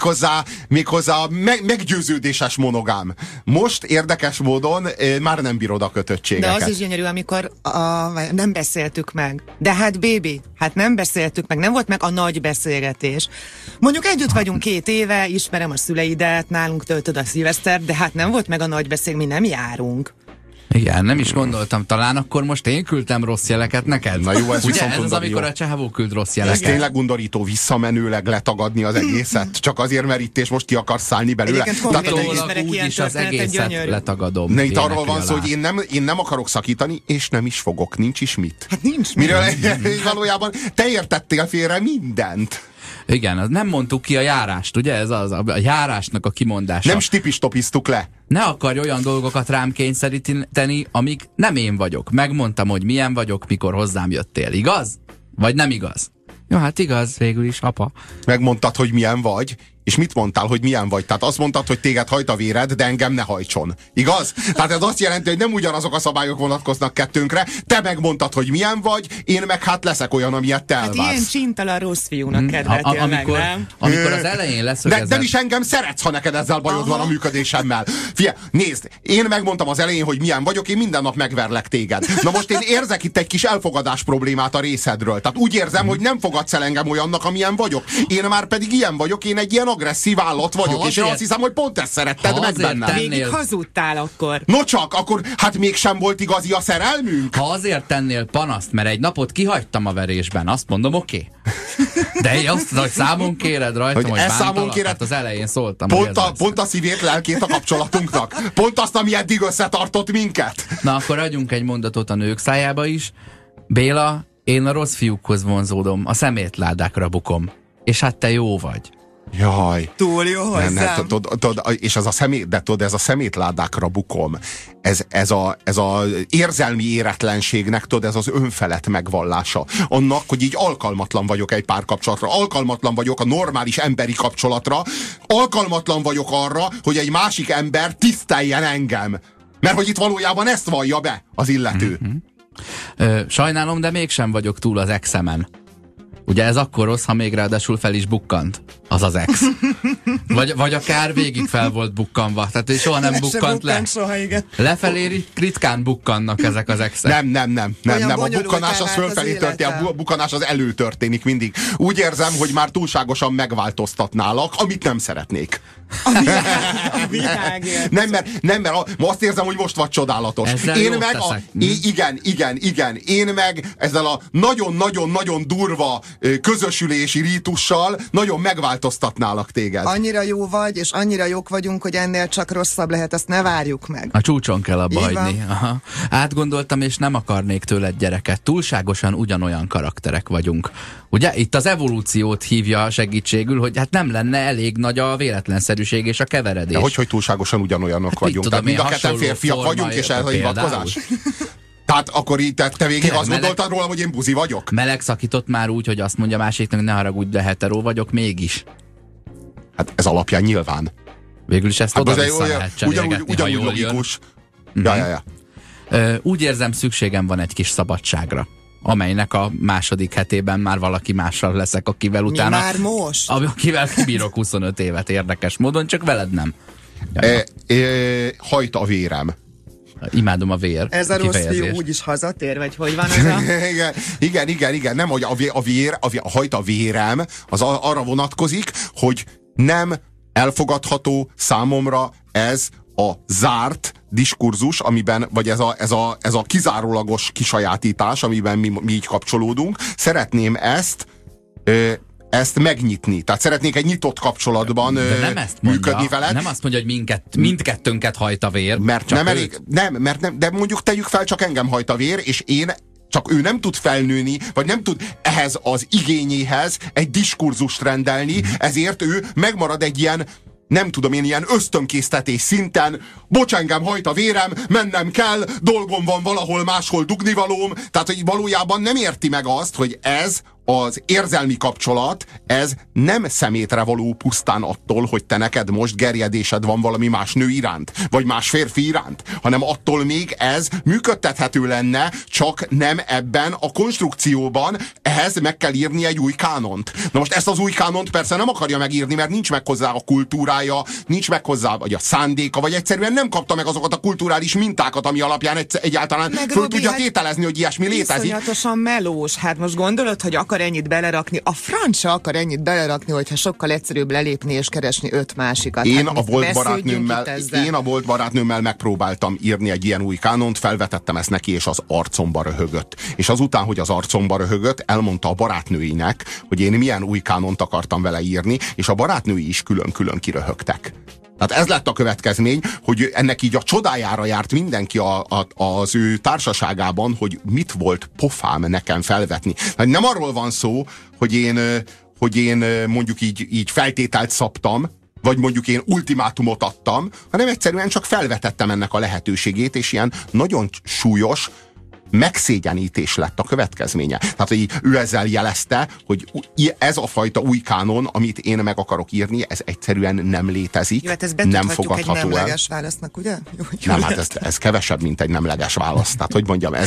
méghozzá meggyőződéses monogám. Most érdekes módon már nem bírod a kötöttségeket. De az is gyönyörű, amikor nem beszéltük meg. De hát baby, hát nem beszéltük meg, nem volt meg a nagy beszélgetés. Mondjuk együtt vagyunk 2 éve, ismerem a szüleidet, nálunk töltöd a szilvesztert, de hát nem volt meg a nagy beszélgetés, mi nem járunk. Igen, nem is gondoltam, talán akkor most én küldtem rossz jeleket neked. Na jó, ez ugye ez az, amikor a csávó küld rossz jeleket. Ez tényleg undorító visszamenőleg letagadni az egészet? Csak azért, mert itt és most ki akarsz szállni belőle? Tehát úgyis az egészet letagadom. Ne, itt arról van szó, hogy én nem akarok szakítani, és nem is fogok, nincs is mit. Hát nincs miről valójában te értettél félre mindent. Igen, nem mondtuk ki a járást, ugye? Ez az, a járásnak a kimondása. Nem stipistopiztuk le. Ne akarj olyan dolgokat rám kényszeríteni, amik nem én vagyok. Megmondtam, hogy milyen vagyok, mikor hozzám jöttél. Igaz? Vagy nem igaz? Jó, hát igaz, végül is, apa. Megmondtad, hogy milyen vagy, és mit mondtál, hogy milyen vagy? Tehát azt mondtad, hogy téged hajt a véred, de engem ne hajtson. Igaz? Tehát ez azt jelenti, hogy nem ugyanazok a szabályok vonatkoznak kettőnkre. Te megmondtad, hogy milyen vagy, én meg hát leszek olyan, amilyet te elvársz. Hát ilyen csintalan rossz fiúnak kedveltél meg, nem? Amikor az elején leszögezed... De nem is engem szeretsz, ha neked ezzel bajod van a működésemmel. Figyelj, nézd, én megmondtam az elején, hogy milyen vagyok, én minden nap megverlek téged. Na most én érzek itt egy kis elfogadás problémát a részedről. Tehát úgy érzem, hogy nem fogadsz el engem olyannak, amilyen vagyok. Én már pedig ilyen vagyok, én egy ilyen agresszív állat vagyok, és én azt hiszem, hogy pont ezt szeretted meg bennem. Végig hazudtál akkor. No csak, akkor hát mégsem volt igazi a szerelmünk? Ha azért tennél panaszt, mert egy napot kihagytam a verésben, azt mondom, oké. De én azt, hogy számon kéred rajtam, hogy bántalak, hát az elején szóltam. Pont a szívét, lelkét a kapcsolatunknak. Pont azt, ami eddig összetartott minket. Na akkor adjunk egy mondatot a nők szájába is. Béla, én a rossz fiúkhoz vonzódom, a szemétládákra bukom. És hát te jó vagy. Jaj. Túl jó hozzám. És ez a szemétládákra bukom. Ez a érzelmi éretlenségnek, ez az önfelett megvallása. Annak, hogy így alkalmatlan vagyok egy párkapcsolatra, alkalmatlan vagyok a normális emberi kapcsolatra, alkalmatlan vagyok arra, hogy egy másik ember tiszteljen engem. Mert hogy itt valójában ezt vallja be az illető. Sajnálom, de mégsem vagyok túl az exemen. Ugye ez akkor rossz, ha még ráadásul fel is bukkant az ex. Vagy akár végig fel volt bukkanva. Tehát hogy soha nem bukkant le. Soha, igen. Lefelé ritkán bukkannak ezek az exek. Nem. A bukkanás az fölfelé történik, a bukkanás az előtörténik mindig. Úgy érzem, hogy már túlságosan megváltoztatnálak, amit nem szeretnék. A világért. Nem, mert azt érzem, hogy most vagy csodálatos. Ezzel Én meg, igen, én meg ezzel a nagyon-nagyon-nagyon durva közösülési rítussal nagyon megváltoztatnálak téged. Annyira jó vagy, és annyira jók vagyunk, hogy ennél csak rosszabb lehet, ezt ne várjuk meg. A csúcson kell abba hagyni. Aha. Átgondoltam, és nem akarnék tőled gyereket. Túlságosan ugyanolyan karakterek vagyunk. Ugye? Itt az evolúciót hívja segítségül, hogy hát nem lenne elég nagy a véletlenszerűség és a keveredés. De hogy túlságosan ugyanolyanok vagyunk. Tudom, mind a ketten férfiak vagyunk, és ez a hivatkozás. Tehát akkor így te végig azt gondoltad rólam, hogy én buzi vagyok? Meleg szakított már úgy, hogy azt mondja másiknak, ne haragudj, de hetero vagyok mégis. Hát ez alapján nyilván. Végül is ezt oda-vissza lehet cserélgetni, ha jól logikus. jön. Ja. Úgy érzem, szükségem van egy kis szabadságra, amelynek a második hetében már valaki mással leszek, akivel utána... Már most? Akivel kibírok 25 évet érdekes módon, csak veled nem. Hajt a vérem. Imádom a vér. Ez a rossz fiú úgyis hazatér, vagy hogy van ez a... igen. Nem, hogy a hajt a vérem, az arra vonatkozik, hogy nem elfogadható számomra ez a zárt diskurzus, amiben, vagy ez a kizárólagos kisajátítás, amiben mi így kapcsolódunk. Szeretném ezt megnyitni. Tehát szeretnék egy nyitott kapcsolatban működni veled. Nem azt mondja, hogy mindkettőnket hajt a vér. Mert nem elég. Nem, de mondjuk tegyük fel, csak engem hajt a vér, és csak ő nem tud felnőni, vagy nem tud ehhez az igényéhez egy diskurzust rendelni, ezért ő megmarad egy ilyen, nem tudom én, ilyen ösztönkésztetés szinten, bocs, engem hajt a vérem, mennem kell, dolgom van valahol máshol dugnivalóm, tehát hogy valójában nem érti meg azt, hogy ez az érzelmi kapcsolat, ez nem szemétre való pusztán attól, hogy te neked most gerjedésed van valami más nő iránt, vagy más férfi iránt, hanem attól még ez működtethető lenne, csak nem ebben a konstrukcióban, ehhez meg kell írni egy új kánont. Na most ezt az új kánont persze nem akarja megírni, mert nincs meg hozzá a kultúrája, nincs meg hozzá vagy a szándéka, vagy egyszerűen nem kapta meg azokat a kulturális mintákat, ami alapján egyáltalán föl tudja tételezni, hogy ilyesmi létezik. Iszonyatosan melós. Hát most gondolod, hogy akar ennyit belerakni? A francia akar ennyit belerakni, hogyha sokkal egyszerűbb lelépni és keresni 5 másikat. Én a volt barátnőmmel megpróbáltam írni egy ilyen új kánont, felvetettem ezt neki, és az arcomba röhögött. És azután, hogy az arcomba röhögött, elmondta a barátnőinek, hogy én milyen új kánont akartam vele írni, és a barátnői is külön-külön kiröhögtek. Tehát ez lett a következmény, hogy ennek így a csodájára járt mindenki az ő társaságában, hogy mit volt pofám nekem felvetni. Hát nem arról van szó, hogy én mondjuk így feltételt szabtam, vagy mondjuk én ultimátumot adtam, hanem egyszerűen csak felvetettem ennek a lehetőségét, és ilyen nagyon súlyos megszégyenítés lett a következménye. Tehát, hogy ő ezzel jelezte, hogy ez a fajta új kánon, amit én meg akarok írni, ez egyszerűen nem létezik, jó, hát ezt nem fogadható egy nemleges válasznak, ugye? Nem, hát ez kevesebb, mint egy nemleges válasz. Tehát, hogy mondjam,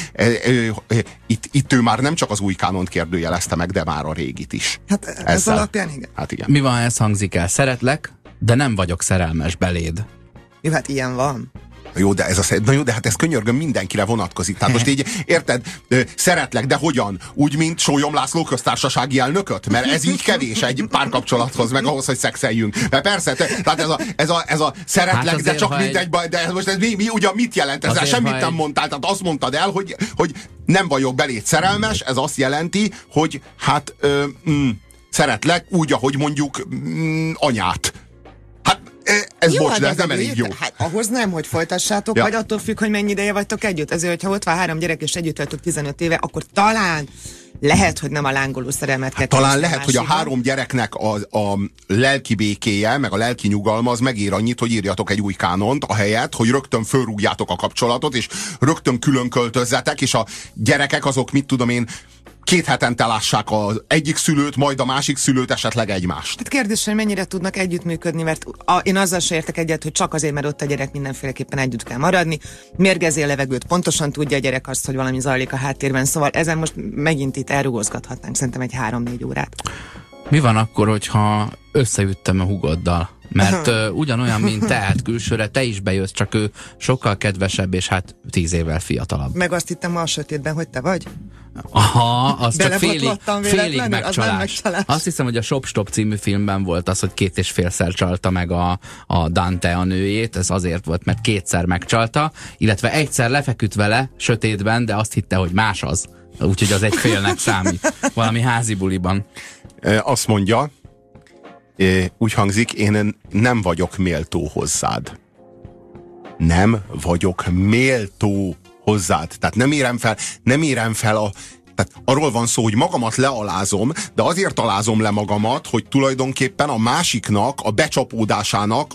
itt ő már nem csak az új kánont kérdőjelezte meg, de már a régit is. Hát ez alapján igen. Hát igen. Mi van, ha ez hangzik el? Szeretlek, de nem vagyok szerelmes beléd. Jó, hát ilyen van. Jó, de hát ez könyörgöm mindenkire vonatkozik. Tehát most így, érted, szeretlek, de hogyan? Úgy, mint Sólyom László köztársasági elnököt? Mert ez így kevés egy párkapcsolathoz, meg ahhoz, hogy szexeljünk. Mert persze, tehát ez a szeretlek, hát de csak mindegy, de most ez ugyan mit jelent? Ezzel semmit nem mondtál, tehát azt mondtad el, hogy nem vagyok beléd szerelmes, ez azt jelenti, hogy hát szeretlek úgy, ahogy mondjuk anyát. Ez jó, bocs, de ez nem elég jó. Hát ahhoz nem, hogy folytassátok, vagy attól függ, hogy mennyi ideje vagytok együtt. Ezért, hogyha ott van 3 gyerek és együtt vagytok 15 éve, akkor talán lehet, hogy nem a lángoló szerelmet kell. Talán lehet, hogy a 3 gyereknek a lelki békéje, meg a lelki nyugalma az megér annyit, hogy írjatok egy új kánont, ahelyett, hogy rögtön fölrúgjátok a kapcsolatot, és rögtön külön költözzetek, és a gyerekek azok, mit tudom én, 2 hetente lássák az egyik szülőt, majd a másik szülőt, esetleg egymást. Tehát kérdés, hogy mennyire tudnak együttműködni, mert én azzal se értek egyet, hogy csak azért, mert ott a gyerek mindenféleképpen együtt kell maradni. Mérgezi a levegőt, pontosan tudja a gyerek azt, hogy valami zajlik a háttérben, szóval ezen most megint itt elrugozgathatnánk szerintem egy 3-4 órát. Mi van akkor, hogyha összeüttem a hugoddal? Mert ugyanolyan, mint te, hát külsőre te is bejössz, csak ő sokkal kedvesebb, és hát 10 évvel fiatalabb. Meg azt hittem ma a sötétben, hogy te vagy? Aha, az csak félig az megcsalás. Azt hiszem, hogy a Shop Stop című filmben volt az, hogy 2,5-szer csalta meg a Dante a nőjét, ez azért volt, mert 2-szer megcsalta, illetve egyszer lefeküdt vele sötétben, de azt hitte, hogy más az. Úgyhogy az egy félnek számít. Valami házi buliban. Azt mondja, úgy hangzik, én nem vagyok méltó hozzád. Nem vagyok méltó hozzád. Tehát nem érem fel tehát arról van szó, hogy magamat lealázom, de azért alázom le magamat, hogy tulajdonképpen a másiknak, a becsapódásának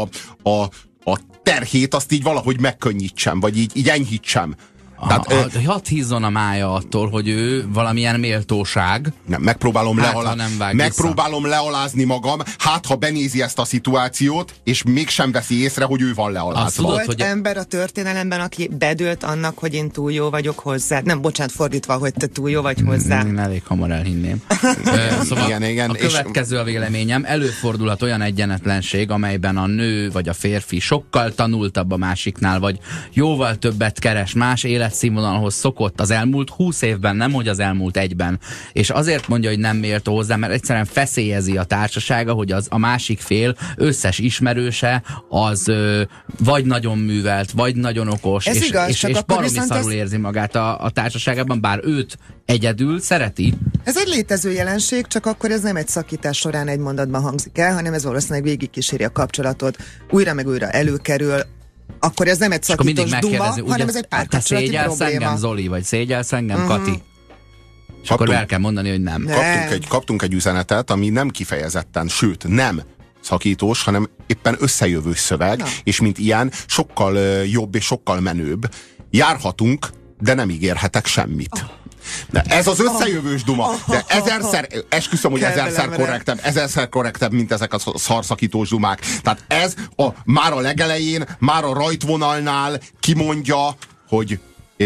a terhét azt így valahogy megkönnyítsem, vagy így enyhítsem. Tehát, hadd hízzon a mája attól, hogy ő valamilyen méltóság. Nem, megpróbálom lealázni magam, hát ha benézi ezt a szituációt, és mégsem veszi észre, hogy ő van lealázva. Volt hogy ember a történelemben, aki bedőlt annak, hogy én túl jó vagyok hozzá. Nem, bocsánat, fordítva, hogy te túl jó vagy hozzá. Elég hamar elhinném. Szóval igen. A következő a véleményem. Előfordulhat olyan egyenetlenség, amelyben a nő vagy a férfi sokkal tanultabb a másiknál, vagy jóval többet keres, más életszínvonalhoz szokott az elmúlt 20 évben, nem hogy az elmúlt 1-ben. És azért mondja, hogy nem méltó hozzá, mert egyszerűen feszélyezi a társasága, hogy a másik fél összes ismerőse az vagy nagyon művelt, vagy nagyon okos, és baromi szarul érzi magát a társaságában, bár őt egyedül szereti. Ez egy létező jelenség, csak akkor ez nem egy szakítás során egy mondatban hangzik el, hanem ez valószínűleg végigkíséri a kapcsolatot. Újra meg újra előkerül, akkor ez nem egy szakítós duma, hanem ez egy párkapcsolati probléma. Szégyelsz engem, Zoli, vagy szégyelsz engem, Kati? És akkor el kell mondani, hogy nem. Kaptunk egy üzenetet, ami nem kifejezetten, sőt, nem szakítós, hanem éppen összejövős szöveg, és mint ilyen sokkal jobb és sokkal menőbb. Járhatunk, de nem ígérhetek semmit. De ez az összejövős duma, de esküszöm, hogy ezerszer korrektebb, mint ezek a szarszakítós dumák. Tehát ez már a legelején, már a rajtvonalnál kimondja, hogy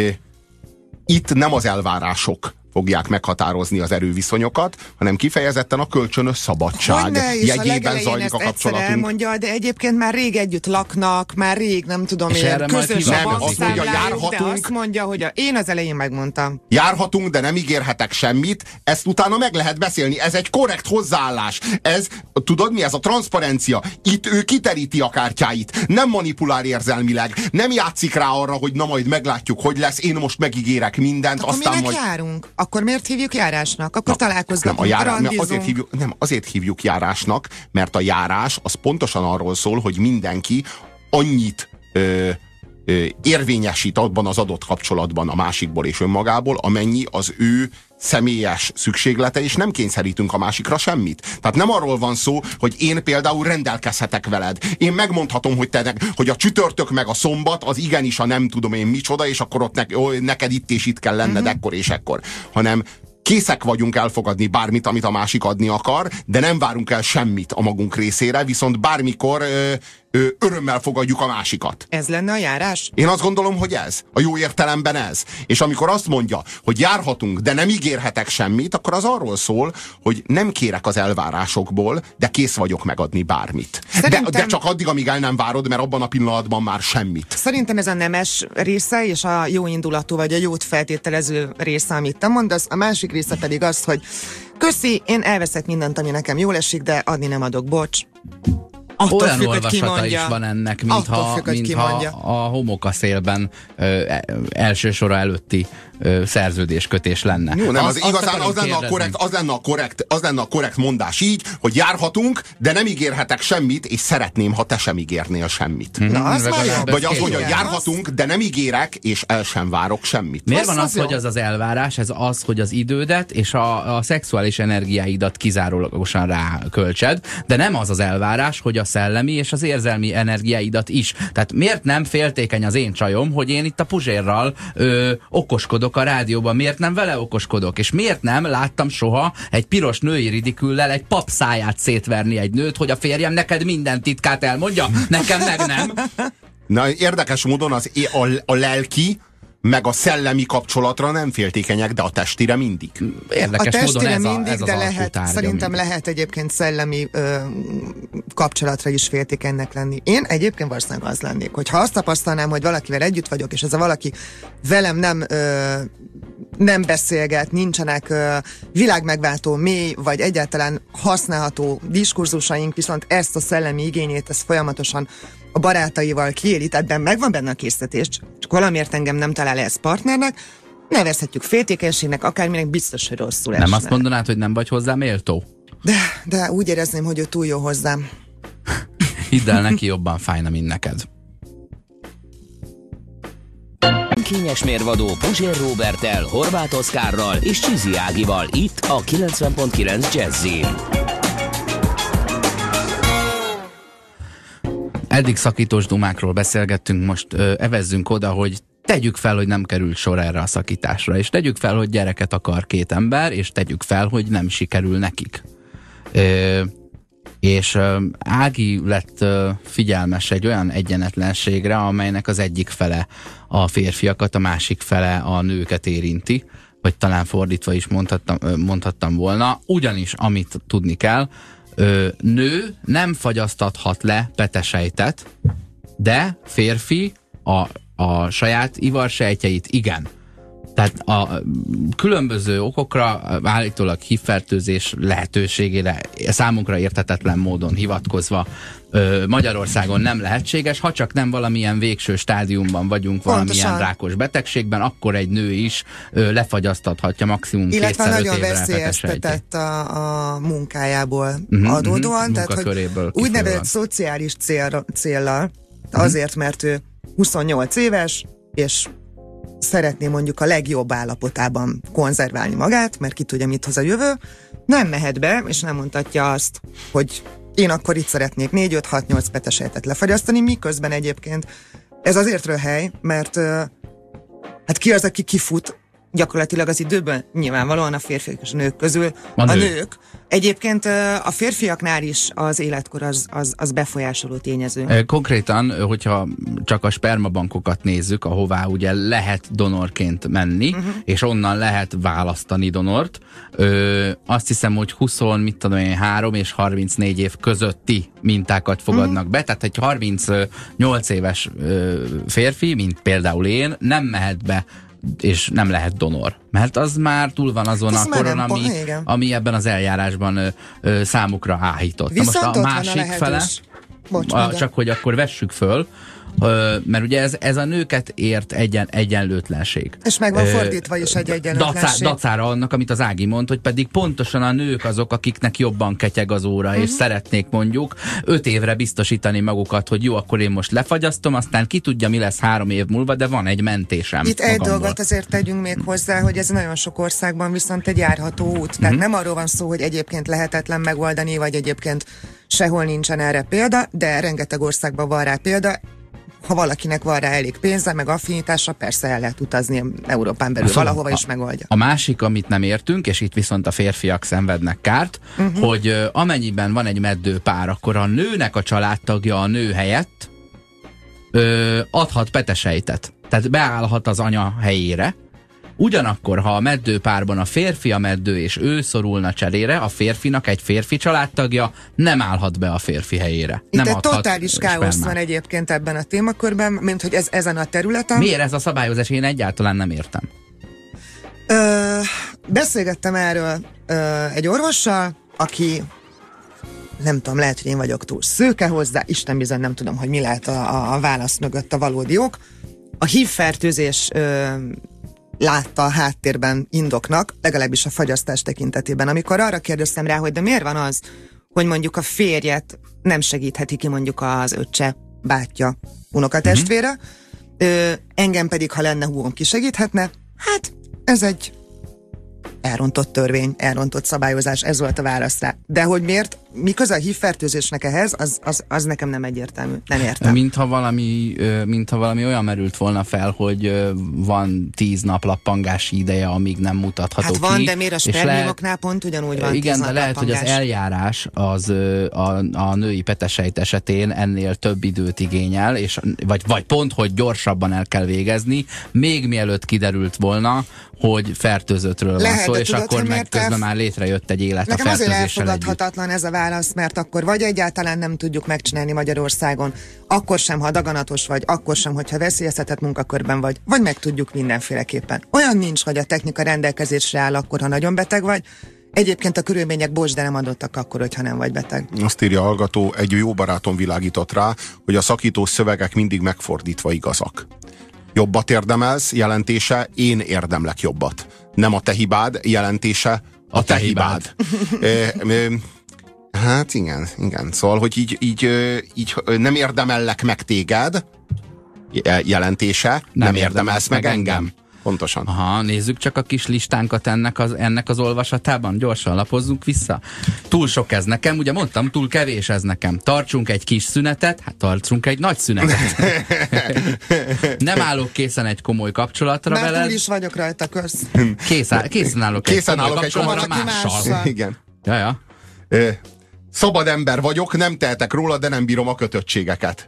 itt nem az elvárások fogják meghatározni az erőviszonyokat, hanem kifejezetten a kölcsönös szabadság jegyében zajlik a kapcsolatunk. Elmondja, de egyébként már rég együtt laknak, már rég, nem tudom én, közös a bankszámlájuk, de azt mondja, hogy én az elején megmondtam. Járhatunk, de nem ígérhetek semmit, ezt utána meg lehet beszélni. Ez egy korrekt hozzáállás. Ez, tudod mi, ez a transzparencia. Itt ő kiteríti a kártyáit, nem manipulál érzelmileg, nem játszik rá arra, hogy na majd meglátjuk, hogy lesz, én most megígérek mindent, akkor aztán majd járunk. Akkor miért hívjuk járásnak? Akkor találkozgatunk, azért hívjuk járásnak, mert a járás az pontosan arról szól, hogy mindenki annyit érvényesít abban az adott kapcsolatban a másikból és önmagából, amennyi az ő személyes szükséglete, és nem kényszerítünk a másikra semmit. Tehát nem arról van szó, hogy én például rendelkezhetek veled. Én megmondhatom, hogy a csütörtök meg a szombat az igenis a nem tudom én micsoda, és akkor ott neked itt és itt kell lenned ekkor és ekkor. Hanem készek vagyunk elfogadni bármit, amit a másik adni akar, de nem várunk el semmit a magunk részére, viszont bármikor örömmel fogadjuk a másikat. Ez lenne a járás? Én azt gondolom, hogy ez. A jó értelemben ez. És amikor azt mondja, hogy járhatunk, de nem ígérhetek semmit, akkor az arról szól, hogy nem kérek az elvárásokból, de kész vagyok megadni bármit. De csak addig, amíg el nem várod, mert abban a pillanatban már semmit. Szerintem ez a nemes része, és a jó indulatú, vagy a jót feltételező része, amit te mondasz. A másik része pedig az, hogy köszi, én elveszek mindent, ami nekem jól esik, de adni nem adok, bocs. olyan olvasata is van ennek, mintha a homokaszélben első sora előtti szerződéskötés lenne. Jó, nem, igazán az lenne a korrekt mondás így, hogy járhatunk, de nem ígérhetek semmit, és szeretném, ha te sem ígérnél semmit. Vagy az, hogy járhatunk, de nem ígérek, és el sem várok semmit. Miért van az, hogy az az elvárás? Ez az, hogy az idődet és a szexuális energiáidat kizárólagosan ráköltsed, de nem az az elvárás, hogy a szellemi és az érzelmi energiáidat is. Tehát miért nem féltékeny az én csajom, hogy én itt a Puzsérral okoskodok a rádióban, miért nem vele okoskodok, és miért nem láttam soha egy piros női ridiküllel egy pap száját szétverni egy nőt, hogy a férjem neked minden titkát elmondja, nekem meg nem. Na, érdekes módon a lelki meg a szellemi kapcsolatra nem féltékenyek, de a testire mindig. Érdekes a testire módon mindig, de szerintem lehet egyébként szellemi kapcsolatra is féltékenynek lenni. Én egyébként valószínűleg az lennék, hogy ha azt tapasztalnám, hogy valakivel együtt vagyok, és ez a valaki velem nem beszélget, nincsenek világmegváltó, mély, vagy egyáltalán használható diskurzusaink, viszont ezt a szellemi igényét, ezt folyamatosan a barátaival kiéli, tehát megvan benne a késztetés, csak valamiért engem nem talál ez partnernek, nevezhetjük féltékenységnek, akárminek, biztos, hogy rosszul esne. Nem azt mondanád, hogy nem vagy hozzá méltó? De úgy érezném, hogy ő túl jó hozzám. Hidd el, neki jobban fájna, mint neked. Kényes mérvadó Puzsér Róberttel, Horváth Oszkárral és Csizi Ágival itt a 90.9 Jazzin. Eddig szakítós dumákról beszélgettünk, most evezzünk oda, hogy tegyük fel, hogy nem került sor erre a szakításra, és tegyük fel, hogy gyereket akar két ember, és tegyük fel, hogy nem sikerül nekik. És Ági lett figyelmes egy olyan egyenetlenségre, amelynek az egyik fele a férfiakat, a másik fele a nőket érinti, vagy talán fordítva is mondhattam volna, ugyanis amit tudni kell, nő nem fagyasztathat le petesejtet, de férfi a saját ivarsejtjeit igen. Tehát a különböző okokra, állítólag HIV-fertőzés lehetőségére számunkra érthetetlen módon hivatkozva Magyarországon nem lehetséges, ha csak nem valamilyen végső stádiumban vagyunk, valamilyen rákos betegségben, akkor egy nő is lefagyasztathatja maximum 2-5 évre. Illetve nagyon veszélyeztetett a munkájából adódóan, tehát hogy úgynevezett szociális céllal, azért, mert ő 28 éves, és szeretné mondjuk a legjobb állapotában konzerválni magát, mert ki tudja, mit hoz a jövő, nem mehet be, és nem mondhatja azt, hogy én akkor itt szeretnék 4-5-6-8 petesejtet lefagyasztani, miközben egyébként ez azért röhely, mert hát ki az, aki kifut gyakorlatilag az időben? Nyilvánvalóan a férfiak és a nők közül a nők. Egyébként a férfiaknál is az életkor az befolyásoló tényező. Konkrétan, hogyha csak a spermabankokat nézzük, ahová ugye lehet donorként menni, és onnan lehet választani donort, azt hiszem, hogy 23 és 34 év közötti mintákat fogadnak be, tehát egy 38 éves férfi, mint például én, nem mehet be és nem lehet donor. Mert az már túl van azon a koron, ami ebben az eljárásban számukra áhított. Viszont most a másik fele, csak hogy akkor vessük föl, mert ugye ez a nőket ért egyenlőtlenség. És meg van fordítva is egy egyenlőtlenség. Dacára annak, amit az Ági mond, hogy pedig pontosan a nők azok, akiknek jobban ketyeg az óra, és szeretnék mondjuk 5 évre biztosítani magukat, hogy jó, akkor én most lefagyasztom, aztán ki tudja, mi lesz 3 év múlva, de van egy mentésem. Itt egy dolgot azért tegyünk még hozzá, hogy ez nagyon sok országban viszont egy járható út. Tehát nem arról van szó, hogy egyébként lehetetlen megoldani, vagy egyébként sehol nincsen erre példa, de rengeteg országban van rá példa. Ha valakinek van rá elég pénze, meg affinitása, persze el lehet utazni Európán belül valahova is megoldja. A másik, amit nem értünk, és itt viszont a férfiak szenvednek kárt, hogy amennyiben van egy meddőpár, akkor a nőnek a családtagja a nő helyett adhat petesejtet. Tehát beállhat az anya helyére. Ugyanakkor, ha a meddőpárban a férfi a meddő, és ő szorulna cserére, a férfinak egy férfi családtagja nem állhat be a férfi helyére. Itt nem egy totális káosz van egyébként ebben a témakörben, mint hogy ezen a területen. Miért ez a szabályozás? Én egyáltalán nem értem. Beszélgettem erről egy orvossal, aki nem tudom, lehet, hogy én vagyok túl szőke hozzá, Isten bizony nem tudom, hogy mi lehet a válasz mögött a valódi ok. A HIV-fertőzés látta a háttérben indoknak, legalábbis a fagyasztás tekintetében. Amikor arra kérdeztem rá, hogy de miért van az, hogy mondjuk a férjet nem segítheti ki mondjuk az öccse, bátyja, unokatestvére, engem pedig, ha lenne húgom, ki segíthetne, hát ez egy elrontott törvény, elrontott szabályozás, ez volt a válasz rá. De hogy miért, mi köze a HIV-fertőzésnek ehhez, az nekem nem egyértelmű. Nem értem. Mintha valami olyan merült volna fel, hogy van 10 nap lappangási ideje, amíg nem mutatható ki. Hát van, ki, de miért a spermiumoknál pont ugyanúgy van 10 igen, nap de lehet, lappangás. hogy az eljárás az a női petesejt esetén ennél több időt igényel, és, vagy pont, hogy gyorsabban el kell végezni, még mielőtt kiderült volna, hogy fertőzöttről van szó, és tudod, akkor meg közben már létrejött egy élet nekem a fertőzéssel azért elfogadhatatlan ez a válasz, mert akkor vagy egyáltalán nem tudjuk megcsinálni Magyarországon, akkor sem, ha daganatos vagy, akkor sem, hogyha veszélyeztetett munkakörben vagy meg tudjuk mindenféleképpen. Olyan nincs, hogy a technika rendelkezésre áll akkor, ha nagyon beteg vagy. Egyébként a körülmények, bocs, de nem adottak akkor, hogyha nem vagy beteg. Azt írja a hallgató, egy jó barátom világított rá, hogy a szakító szövegek mindig megfordítva igazak. Jobbat érdemelsz, jelentése, én érdemlek jobbat. Nem a te hibád, jelentése, a te hibád. Hát igen. Szóval, hogy így nem érdemellek meg téged, jelentése, nem érdemelsz meg engem. Pontosan. Aha, nézzük csak a kis listánkat ennek az olvasatában. Gyorsan lapozzunk vissza. Túl sok ez nekem, ugye mondtam, túl kevés ez nekem. Tartsunk egy kis szünetet, hát tartsunk egy nagy szünetet. Nem állok készen egy komoly kapcsolatra veled. Már túl is vagyok rajta, kösz. Készen állok egy komoly kapcsolatra mással. Igen. Ja. Szabad ember vagyok, nem tehetek róla, de nem bírom a kötöttségeket.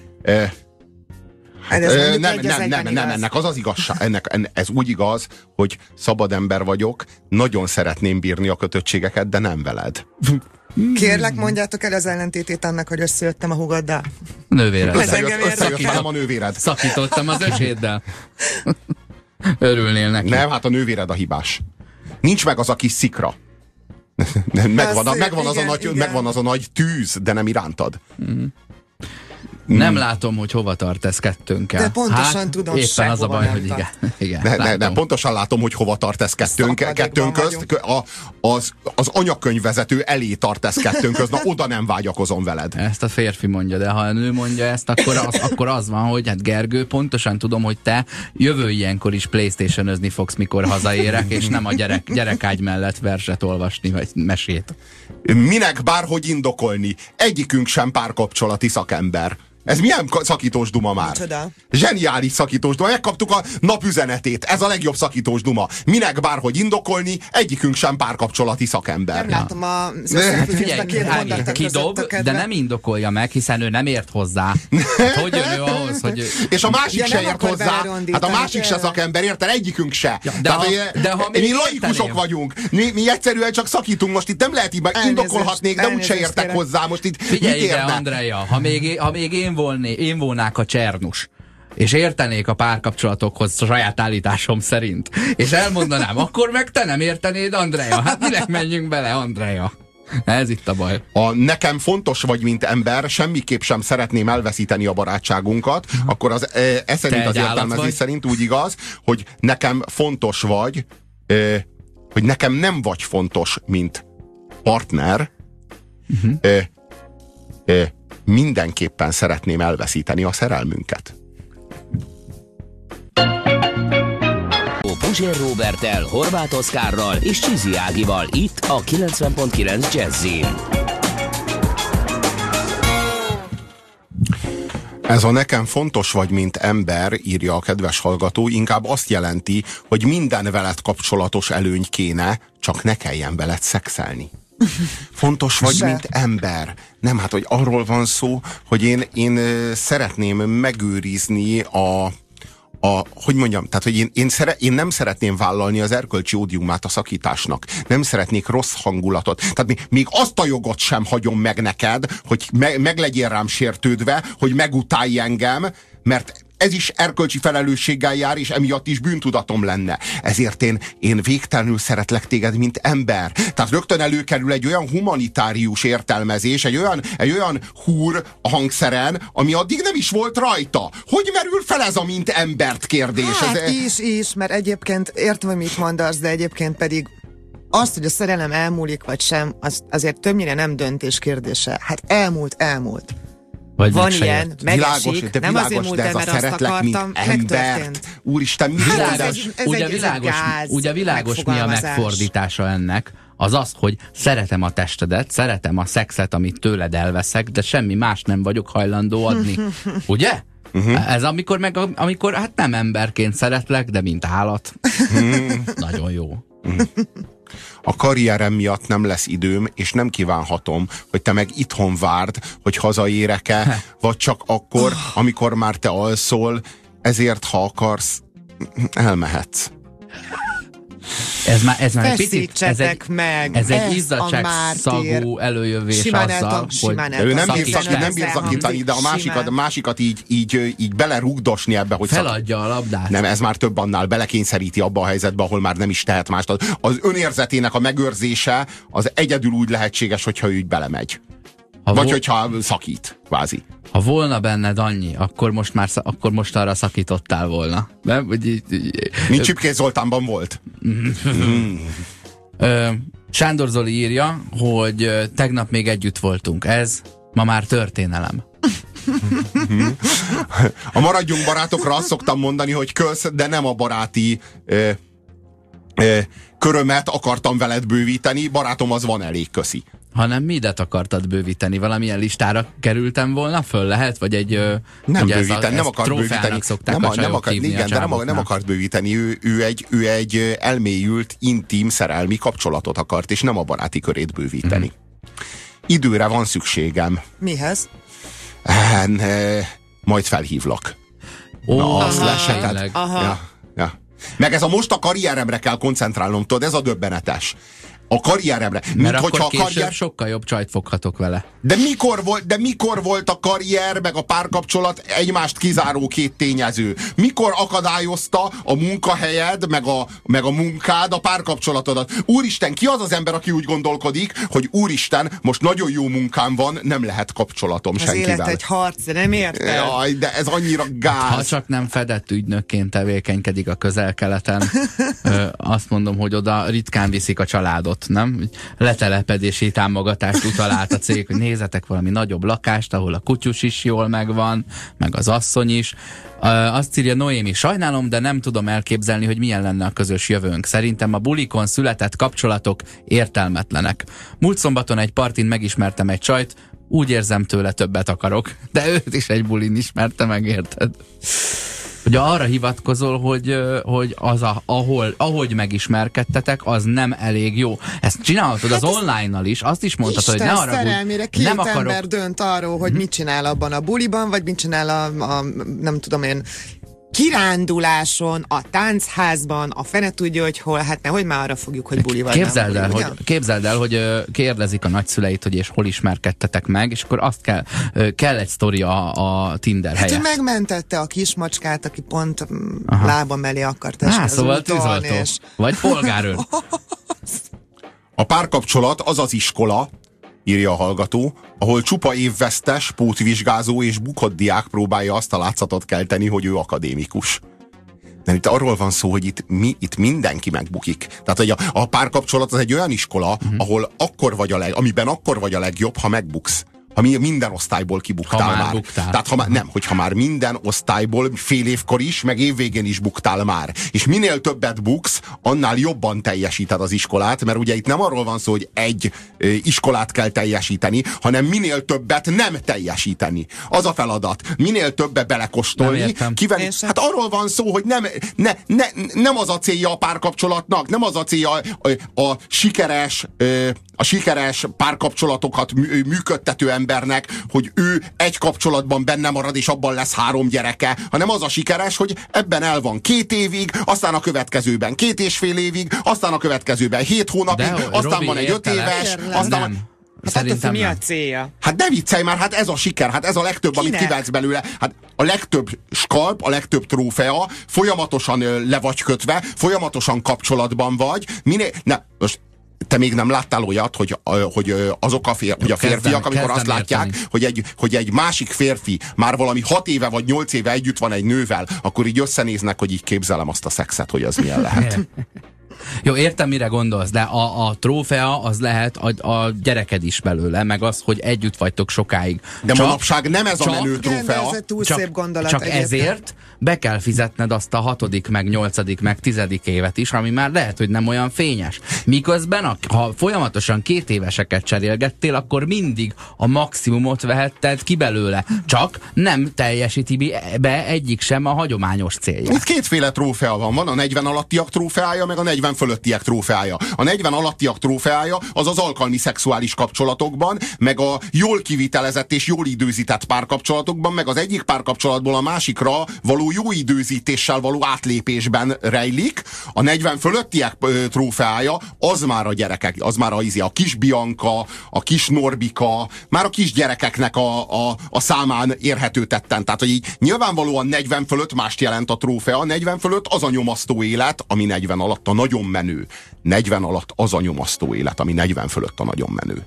Nem, ennek az igazság. Ez úgy igaz, hogy szabad ember vagyok, nagyon szeretném bírni a kötöttségeket, de nem veled. Kérlek, mondjátok el az ellentétét annak, hogy összejöttem a húgoddal. Nővéred. Összejöttem a nővéred. Szakítottam az öcséddel. Örülnél neki. Nem, hát a nővéred a hibás. Nincs meg az a kis szikra. Megvan az a nagy tűz, de nem irántad. Nem látom, hogy hova tart ez kettőnkkel. De pontosan tudom, éppen az a baj, hogy igen. Nem, pontosan látom, hogy hova tart ez kettőnk közt. Az anyakönyvvezető elé tart ez kettőnk közt. Na, oda nem vágyakozom veled. Ezt a férfi mondja, de ha a nő mondja ezt, akkor az van, hogy hát Gergő, pontosan tudom, hogy te jövő ilyenkor is PlayStation-özni fogsz, mikor hazaérek, és nem a gyerekágy mellett verset olvasni, vagy mesét. Minek bárhogy indokolni? Egyikünk sem párkapcsolati szakember. Ez milyen szakítós duma már? Micsoda? Zseniális szakítós duma. Megkaptuk a napüzenetét. Ez a legjobb szakítós duma. Minek bárhogy indokolni, egyikünk sem párkapcsolati szakember. Nem látom kidob, de nem indokolja meg, hiszen ő nem ért hozzá. Hát, hogy jön ő ahhoz, hogy... És a másik se ért hozzá. Hát a másik se szakember, érted? Egyikünk se. De ha mi laikusok vagyunk. Mi egyszerűen csak szakítunk. Most itt nem lehet így indokolhatnék, de úgyse értek hozzá. Most itt figyelj ide, Andrea, ha még én volnák a Csernus, és értenék a párkapcsolatokhoz saját állításom szerint, és elmondanám, akkor meg te nem értenéd, Andrea. Hát minek menjünk bele, Andrea? Ez itt a baj. Nekem fontos vagy, mint ember, semmiképp sem szeretném elveszíteni a barátságunkat, akkor ez szerint az értelmezés szerint úgy igaz, hogy nekem fontos vagy, hogy nekem nem vagy fontos, mint partner, mindenképpen szeretném elveszíteni a szerelmünket. Puzsér Róberttel, Horváth Oszkárral és Csizi Ágival itt a 90.9 Jazzin. Ez a nekem fontos vagy, mint ember, írja a kedves hallgató, inkább azt jelenti, hogy minden veled kapcsolatos előny kéne, csak ne kelljen veled szexelni. Fontos vagy, mint ember. Nem, hát, hogy arról van szó, hogy én szeretném megőrizni hogy mondjam, tehát, hogy én nem szeretném vállalni az erkölcsi ódiumát a szakításnak. Nem szeretnék rossz hangulatot. Tehát még azt a jogot sem hagyom meg neked, hogy meg legyél rám sértődve, hogy megutálj engem, mert ez is erkölcsi felelősséggel jár, és emiatt is bűntudatom lenne. Ezért én végtelenül szeretlek téged, mint ember. Tehát rögtön előkerül egy olyan humanitárius értelmezés, egy olyan húr a hangszeren, ami addig nem is volt rajta. Hogy merül fel ez a mint embert kérdés? Hát is, mert egyébként értem, hogy mit mondasz, de egyébként pedig azt, hogy a szerelem elmúlik vagy sem, az azért többnyire nem döntés kérdése. Hát elmúlt. Vagy van ilyen, megesik, de nem azért múlt el, mert azt akartam, megtörtént. Úristen, mi ugye világos mi a megfordítása ennek? Az, hogy szeretem a testedet, szeretem a szexet, amit tőled elveszek, de semmi más nem vagyok hajlandó adni. Ugye? Ez amikor hát nem emberként szeretlek, de mint állat. Nagyon jó. A karrierem miatt nem lesz időm, és nem kívánhatom, hogy te meg itthon várd, hogy hazaérek-e, vagy csak akkor, amikor már te alszol, ezért, ha akarsz, elmehetsz. Ez már egy picit, ez egy izzadságszagú előjövés azzal, hogy ő nem bír szakítani, de a másikat így belerugdosni ebbe, hogy feladja a labdát. Nem, ez már több annál, belekényszeríti abba a helyzetbe, ahol már nem is tehet mást. Az önérzetének a megőrzése az egyedül úgy lehetséges, hogyha ő így belemegy. Vagy hogyha szakít, kvázi. Ha volna benned annyi, akkor most arra szakítottál volna. Nem? Mint Csipkés Zoltánban volt. Sándor Zoli írja, hogy tegnap még együtt voltunk. Ez ma már történelem. A maradjunk barátokra azt szoktam mondani, hogy kösz, de nem a baráti körömet akartam veled bővíteni. Barátom, az van elég, köszi. Hanem midet akartad bővíteni? Valamilyen listára kerültem volna föl? Lehet? Vagy egy... nem bővíteni, nem akart bővíteni. Nem akart bővíteni. Ő egy elmélyült, intim, szerelmi kapcsolatot akart, és nem a baráti körét bővíteni. Időre van szükségem. Mihez? Majd felhívlak. Az lesetett. Ja. Meg ez most a karrieremre kell koncentrálnom, tudod, ez a döbbenetes. A karrieremre. Mert akkor később sokkal jobb csajt foghatok vele. De mikor volt a karrier, meg a párkapcsolat egymást kizáró két tényező? Mikor akadályozta a munkahelyed, meg a munkád a párkapcsolatodat? Úristen, ki az az ember, aki úgy gondolkodik, hogy úristen, most nagyon jó munkám van, nem lehet kapcsolatom az senkivel. Az élet egy harc, nem érted? Jaj, de ez annyira gáz. Ha csak nem fedett ügynökként tevékenykedik a Közel-Keleten, azt mondom, hogy oda ritkán viszik a családot. Nem? Letelepedési támogatást utalált a cég, hogy nézzetek valami nagyobb lakást, ahol a kutyus is jól megvan, meg az asszony is. Azt írja Noémi, sajnálom, de nem tudom elképzelni, hogy milyen lenne a közös jövőnk. Szerintem a bulikon született kapcsolatok értelmetlenek. Múlt szombaton egy partin megismertem egy csajt, úgy érzem, tőle többet akarok. De őt is egy bulin ismerte meg, érted? Ugye arra hivatkozol, hogy az ahogy megismerkedtetek, az nem elég jó. Ezt csinálhatod az online-nal is, azt is mondhatod, hogy ne arra, szerelmére két nem akarok... ember dönt arról, hogy mit csinál abban a buliban, vagy mit csinál a nem tudom én, kiránduláson, a táncházban, a fene tudja, hogy hol, hát nehogy már arra fogjuk, hogy buli van. Képzeld el, hogy kérdezik a nagyszüleit, hogy és hol ismerkedtetek meg, és akkor azt kell egy sztori a Tinder helyett. Hát ő megmentette a kismacskát, aki pont lába mellé akart esni az szóval úton, és... Vagy polgárőr. A párkapcsolat az az iskola, írja a hallgató, ahol csupa évvesztes, pótvizsgázó és bukott diák próbálja azt a látszatot kelteni, hogy ő akadémikus. De itt arról van szó, hogy itt mindenki megbukik. Tehát hogy a párkapcsolat az egy olyan iskola, ahol amiben akkor vagy a legjobb, ha megbuksz. Ha minden osztályból kibuktál már. Tehát hogyha már minden osztályból fél évkor is, meg évvégén is buktál már. És minél többet buksz, annál jobban teljesíted az iskolát, mert ugye itt nem arról van szó, hogy egy iskolát kell teljesíteni, hanem minél többet nem teljesíteni. Az a feladat. Minél többet belekóstolni, kivenni. Hát arról van szó, hogy nem az a célja a párkapcsolatnak, nem az a célja a sikeres párkapcsolatokat működtető embernek, hogy ő egy kapcsolatban benne marad, és abban lesz 3 gyereke, hanem az a sikeres, hogy ebben el van 2 évig, aztán a következőben 2,5 évig, aztán a következőben 7 hónapig, aztán Robi, van egy 5 éves, aztán... Szerintem mi a célja? Hát ne viccelj már, hát ez a siker, hát ez a legtöbb, amit kivetsz belőle. Hát a legtöbb skalp, a legtöbb trófea, folyamatosan le vagy kötve, folyamatosan kapcsolatban vagy. Most te még nem láttál olyat, hogy azok a férfiak, amikor azt látják, hogy egy másik férfi már valami 6 éve vagy 8 éve együtt van egy nővel, akkor így összenéznek, hogy így képzelem azt a szexet, hogy az milyen lehet. Jó, értem, mire gondolsz, de a trófea az lehet a gyereked is belőle, meg az, hogy együtt vagytok sokáig. De manapság nem ez a menő trófea. Ez egy túl szép gondolat. Csak ezért be kell fizetned azt a 6., meg 8., meg 10. évet is, ami már lehet, hogy nem olyan fényes. Miközben, ha folyamatosan 2 éveseket cserélgettél, akkor mindig a maximumot vehetted ki belőle. Csak nem teljesíti be egyik sem a hagyományos célját. Itt 2 féle trófea van. Van a 40 alattiak trófeája, meg a 40 fölöttiek trófeája. A 40 alattiak trófeája az az alkalmi szexuális kapcsolatokban, meg a jól kivitelezett és jól időzített párkapcsolatokban, meg az egyik párkapcsolatból a másikra való jó időzítéssel való átlépésben rejlik. A 40 fölöttiek trófeája az már a gyerekek, az már a kis Bianca, a kis Norbika, már a kis gyerekeknek a számán érhető tetten. Tehát, hogy így nyilvánvalóan 40 fölött mást jelent a trófea, 40 fölött az a nyomasztó élet, ami 40 alatt a nagyon menő. 40 alatt az a nyomasztó élet, ami 40 fölött a nagyon menő.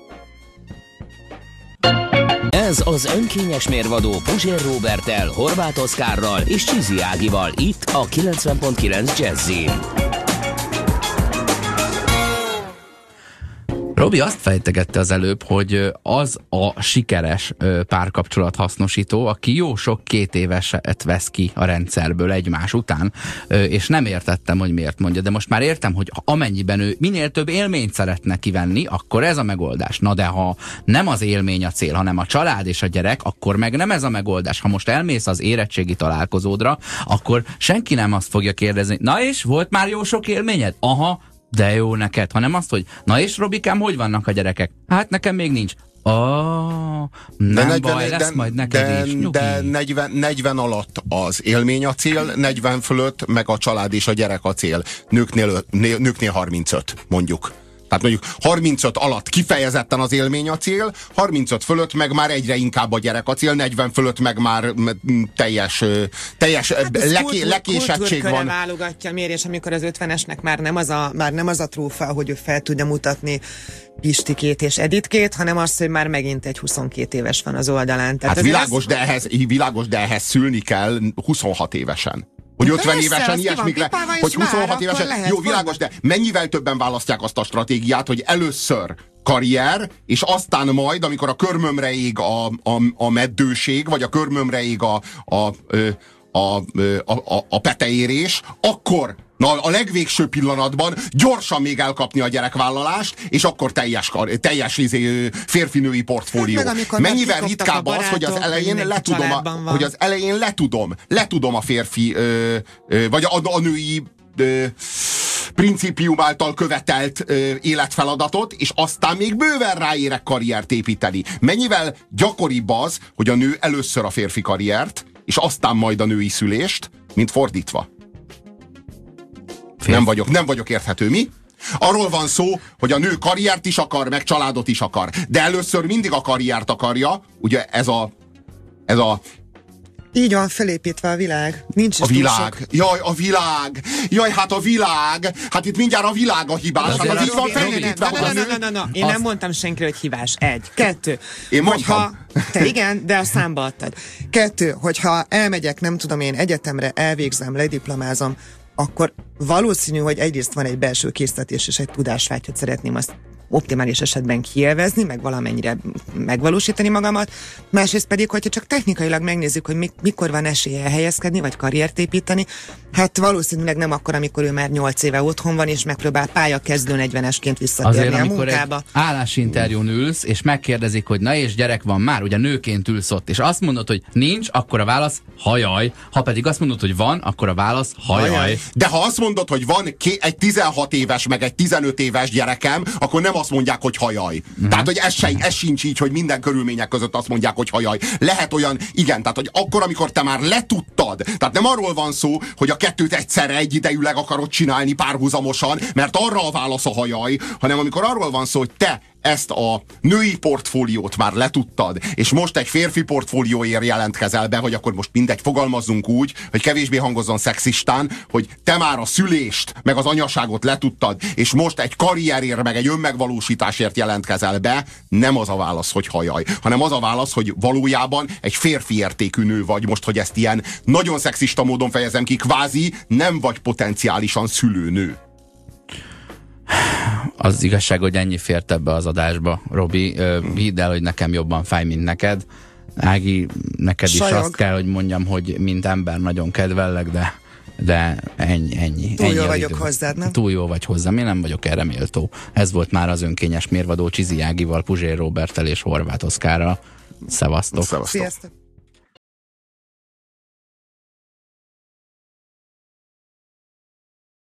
Ez az önkényes mérvadó Puzsér Róberttel, Horváth Oszkárral és Csizi Ágival itt a 90.9 Jazzin. Robi azt fejtegette az előbb, hogy az a sikeres párkapcsolat hasznosító, aki jó sok 2 éveset vesz ki a rendszerből egymás után, és nem értettem, hogy miért mondja, de most már értem, hogy amennyiben ő minél több élményt szeretne kivenni, akkor ez a megoldás. Na de ha nem az élmény a cél, hanem a család és a gyerek, akkor meg nem ez a megoldás. Ha most elmész az érettségi találkozódra, akkor senki nem azt fogja kérdezni, na és volt már jó sok élményed? Aha, de jó neked, hanem azt, hogy na és Robikám, hogy vannak a gyerekek? Hát nekem még nincs. Nem baj, lesz majd neked is. De 40 alatt az élmény a cél, 40 fölött meg a család és a gyerek a cél. Nőknél 35, mondjuk. Tehát mondjuk 35 alatt kifejezetten az élmény a cél, 35 fölött meg már egyre inkább a gyerek a cél, 40 fölött meg már teljes lekésettség van. Válogatja a mérés, amikor az 50-esnek már nem az a trófea, hogy ő fel tudja mutatni Pistikét és Editkét, hanem az, hogy már megint egy 22 éves van az oldalán. Tehát hát világos, de ehhez szülni kell 26 évesen. Hogy 50 persze, évesen ilyesmikre, hogy 26 évesen, jó, világos, de mennyivel többen választják azt a stratégiát, hogy először karrier, és aztán majd, amikor a körmömre ég a meddőség, vagy a körmömre ég a peteérés, akkor a legvégső pillanatban gyorsan még elkapni a gyerekvállalást, és akkor teljes férfinői portfólió. Mennyivel ritkább az, hogy az elején letudom a férfi, vagy a női principium által követelt életfeladatot, és aztán még bőven ráérek karriert építeni. Mennyivel gyakoribb az, hogy a nő először a férfi karriert, és aztán majd a női szülést, mint fordítva. Nem vagyok érthető, mi? Arról van szó, hogy a nő karriert is akar, meg családot is akar. De először mindig a karriert akarja, ugye ez a így van felépítve a világ. Nincs a világ. Jaj, a világ. Jaj, hát a világ. Hát itt mindjárt a világ a hibás. Hát az így van felépítve. Én nem mondtam senkire, hogy hibás. 1. 2. Én mondtam. Te igen, de a számba adtad. 2. Hogyha elmegyek, nem tudom én, egyetemre, elvégzem, lediplomázom, akkor valószínű, hogy egyrészt van egy belső késztetés és egy tudásvágy, hogy szeretném azt optimális esetben kielvezni, meg valamennyire megvalósítani magamat. Másrészt pedig, hogyha csak technikailag megnézzük, hogy mikor van esélye elhelyezkedni, vagy karriert építeni, hát valószínűleg nem akkor, amikor ő már 8 éve otthon van, és megpróbál pályakezdő 40-esként visszatérni azért, a munkába. Egy állásinterjún ülsz, és megkérdezik, hogy na és gyerek van már, ugye nőként ülsz ott, és azt mondod, hogy nincs, akkor a válasz hajaj. Ha pedig azt mondod, hogy van, akkor a válasz hajaj. De ha azt mondod, hogy van egy 16 éves, meg egy 15 éves gyerekem, akkor nem azt mondják, hogy hajaj. Tehát, hogy ez sincs így, hogy minden körülmények között azt mondják, hogy hajaj. Lehet olyan, igen, tehát, hogy akkor, amikor te már letudtad, tehát nem arról van szó, hogy a kettőt egyszerre egyidejűleg akarod csinálni párhuzamosan, mert arra a válasz a hajaj, hanem amikor arról van szó, hogy te ezt a női portfóliót már letudtad, és most egy férfi portfólióért jelentkezel be, hogy akkor most mindegy, fogalmazzunk úgy, hogy kevésbé hangozzon szexistán, hogy te már a szülést, meg az anyaságot letudtad, és most egy karrierért, meg egy önmegvalósításért jelentkezel be, nem az a válasz, hogy hajaj, hanem az a válasz, hogy valójában egy férfi értékű nő vagy, most, hogy ezt ilyen nagyon szexista módon fejezem ki, kvázi nem vagy potenciálisan szülőnő. Az igazság, hogy ennyi fért ebbe az adásba, Robi. Hidd el, hogy nekem jobban fáj, mint neked. Ági, neked Sajog. is azt kell, hogy mondjam, hogy mint ember nagyon kedvellek, de ennyi. Túl jó a vagyok idő. hozzád, nem? Túl jó vagy hozzám, én nem vagyok erre méltó. Ez volt már az önkényes mérvadó Csizi Ágival, Puzsér Róberttel és Horváth Oszkárral. Szevasztok! Szevasztok. Sziasztok!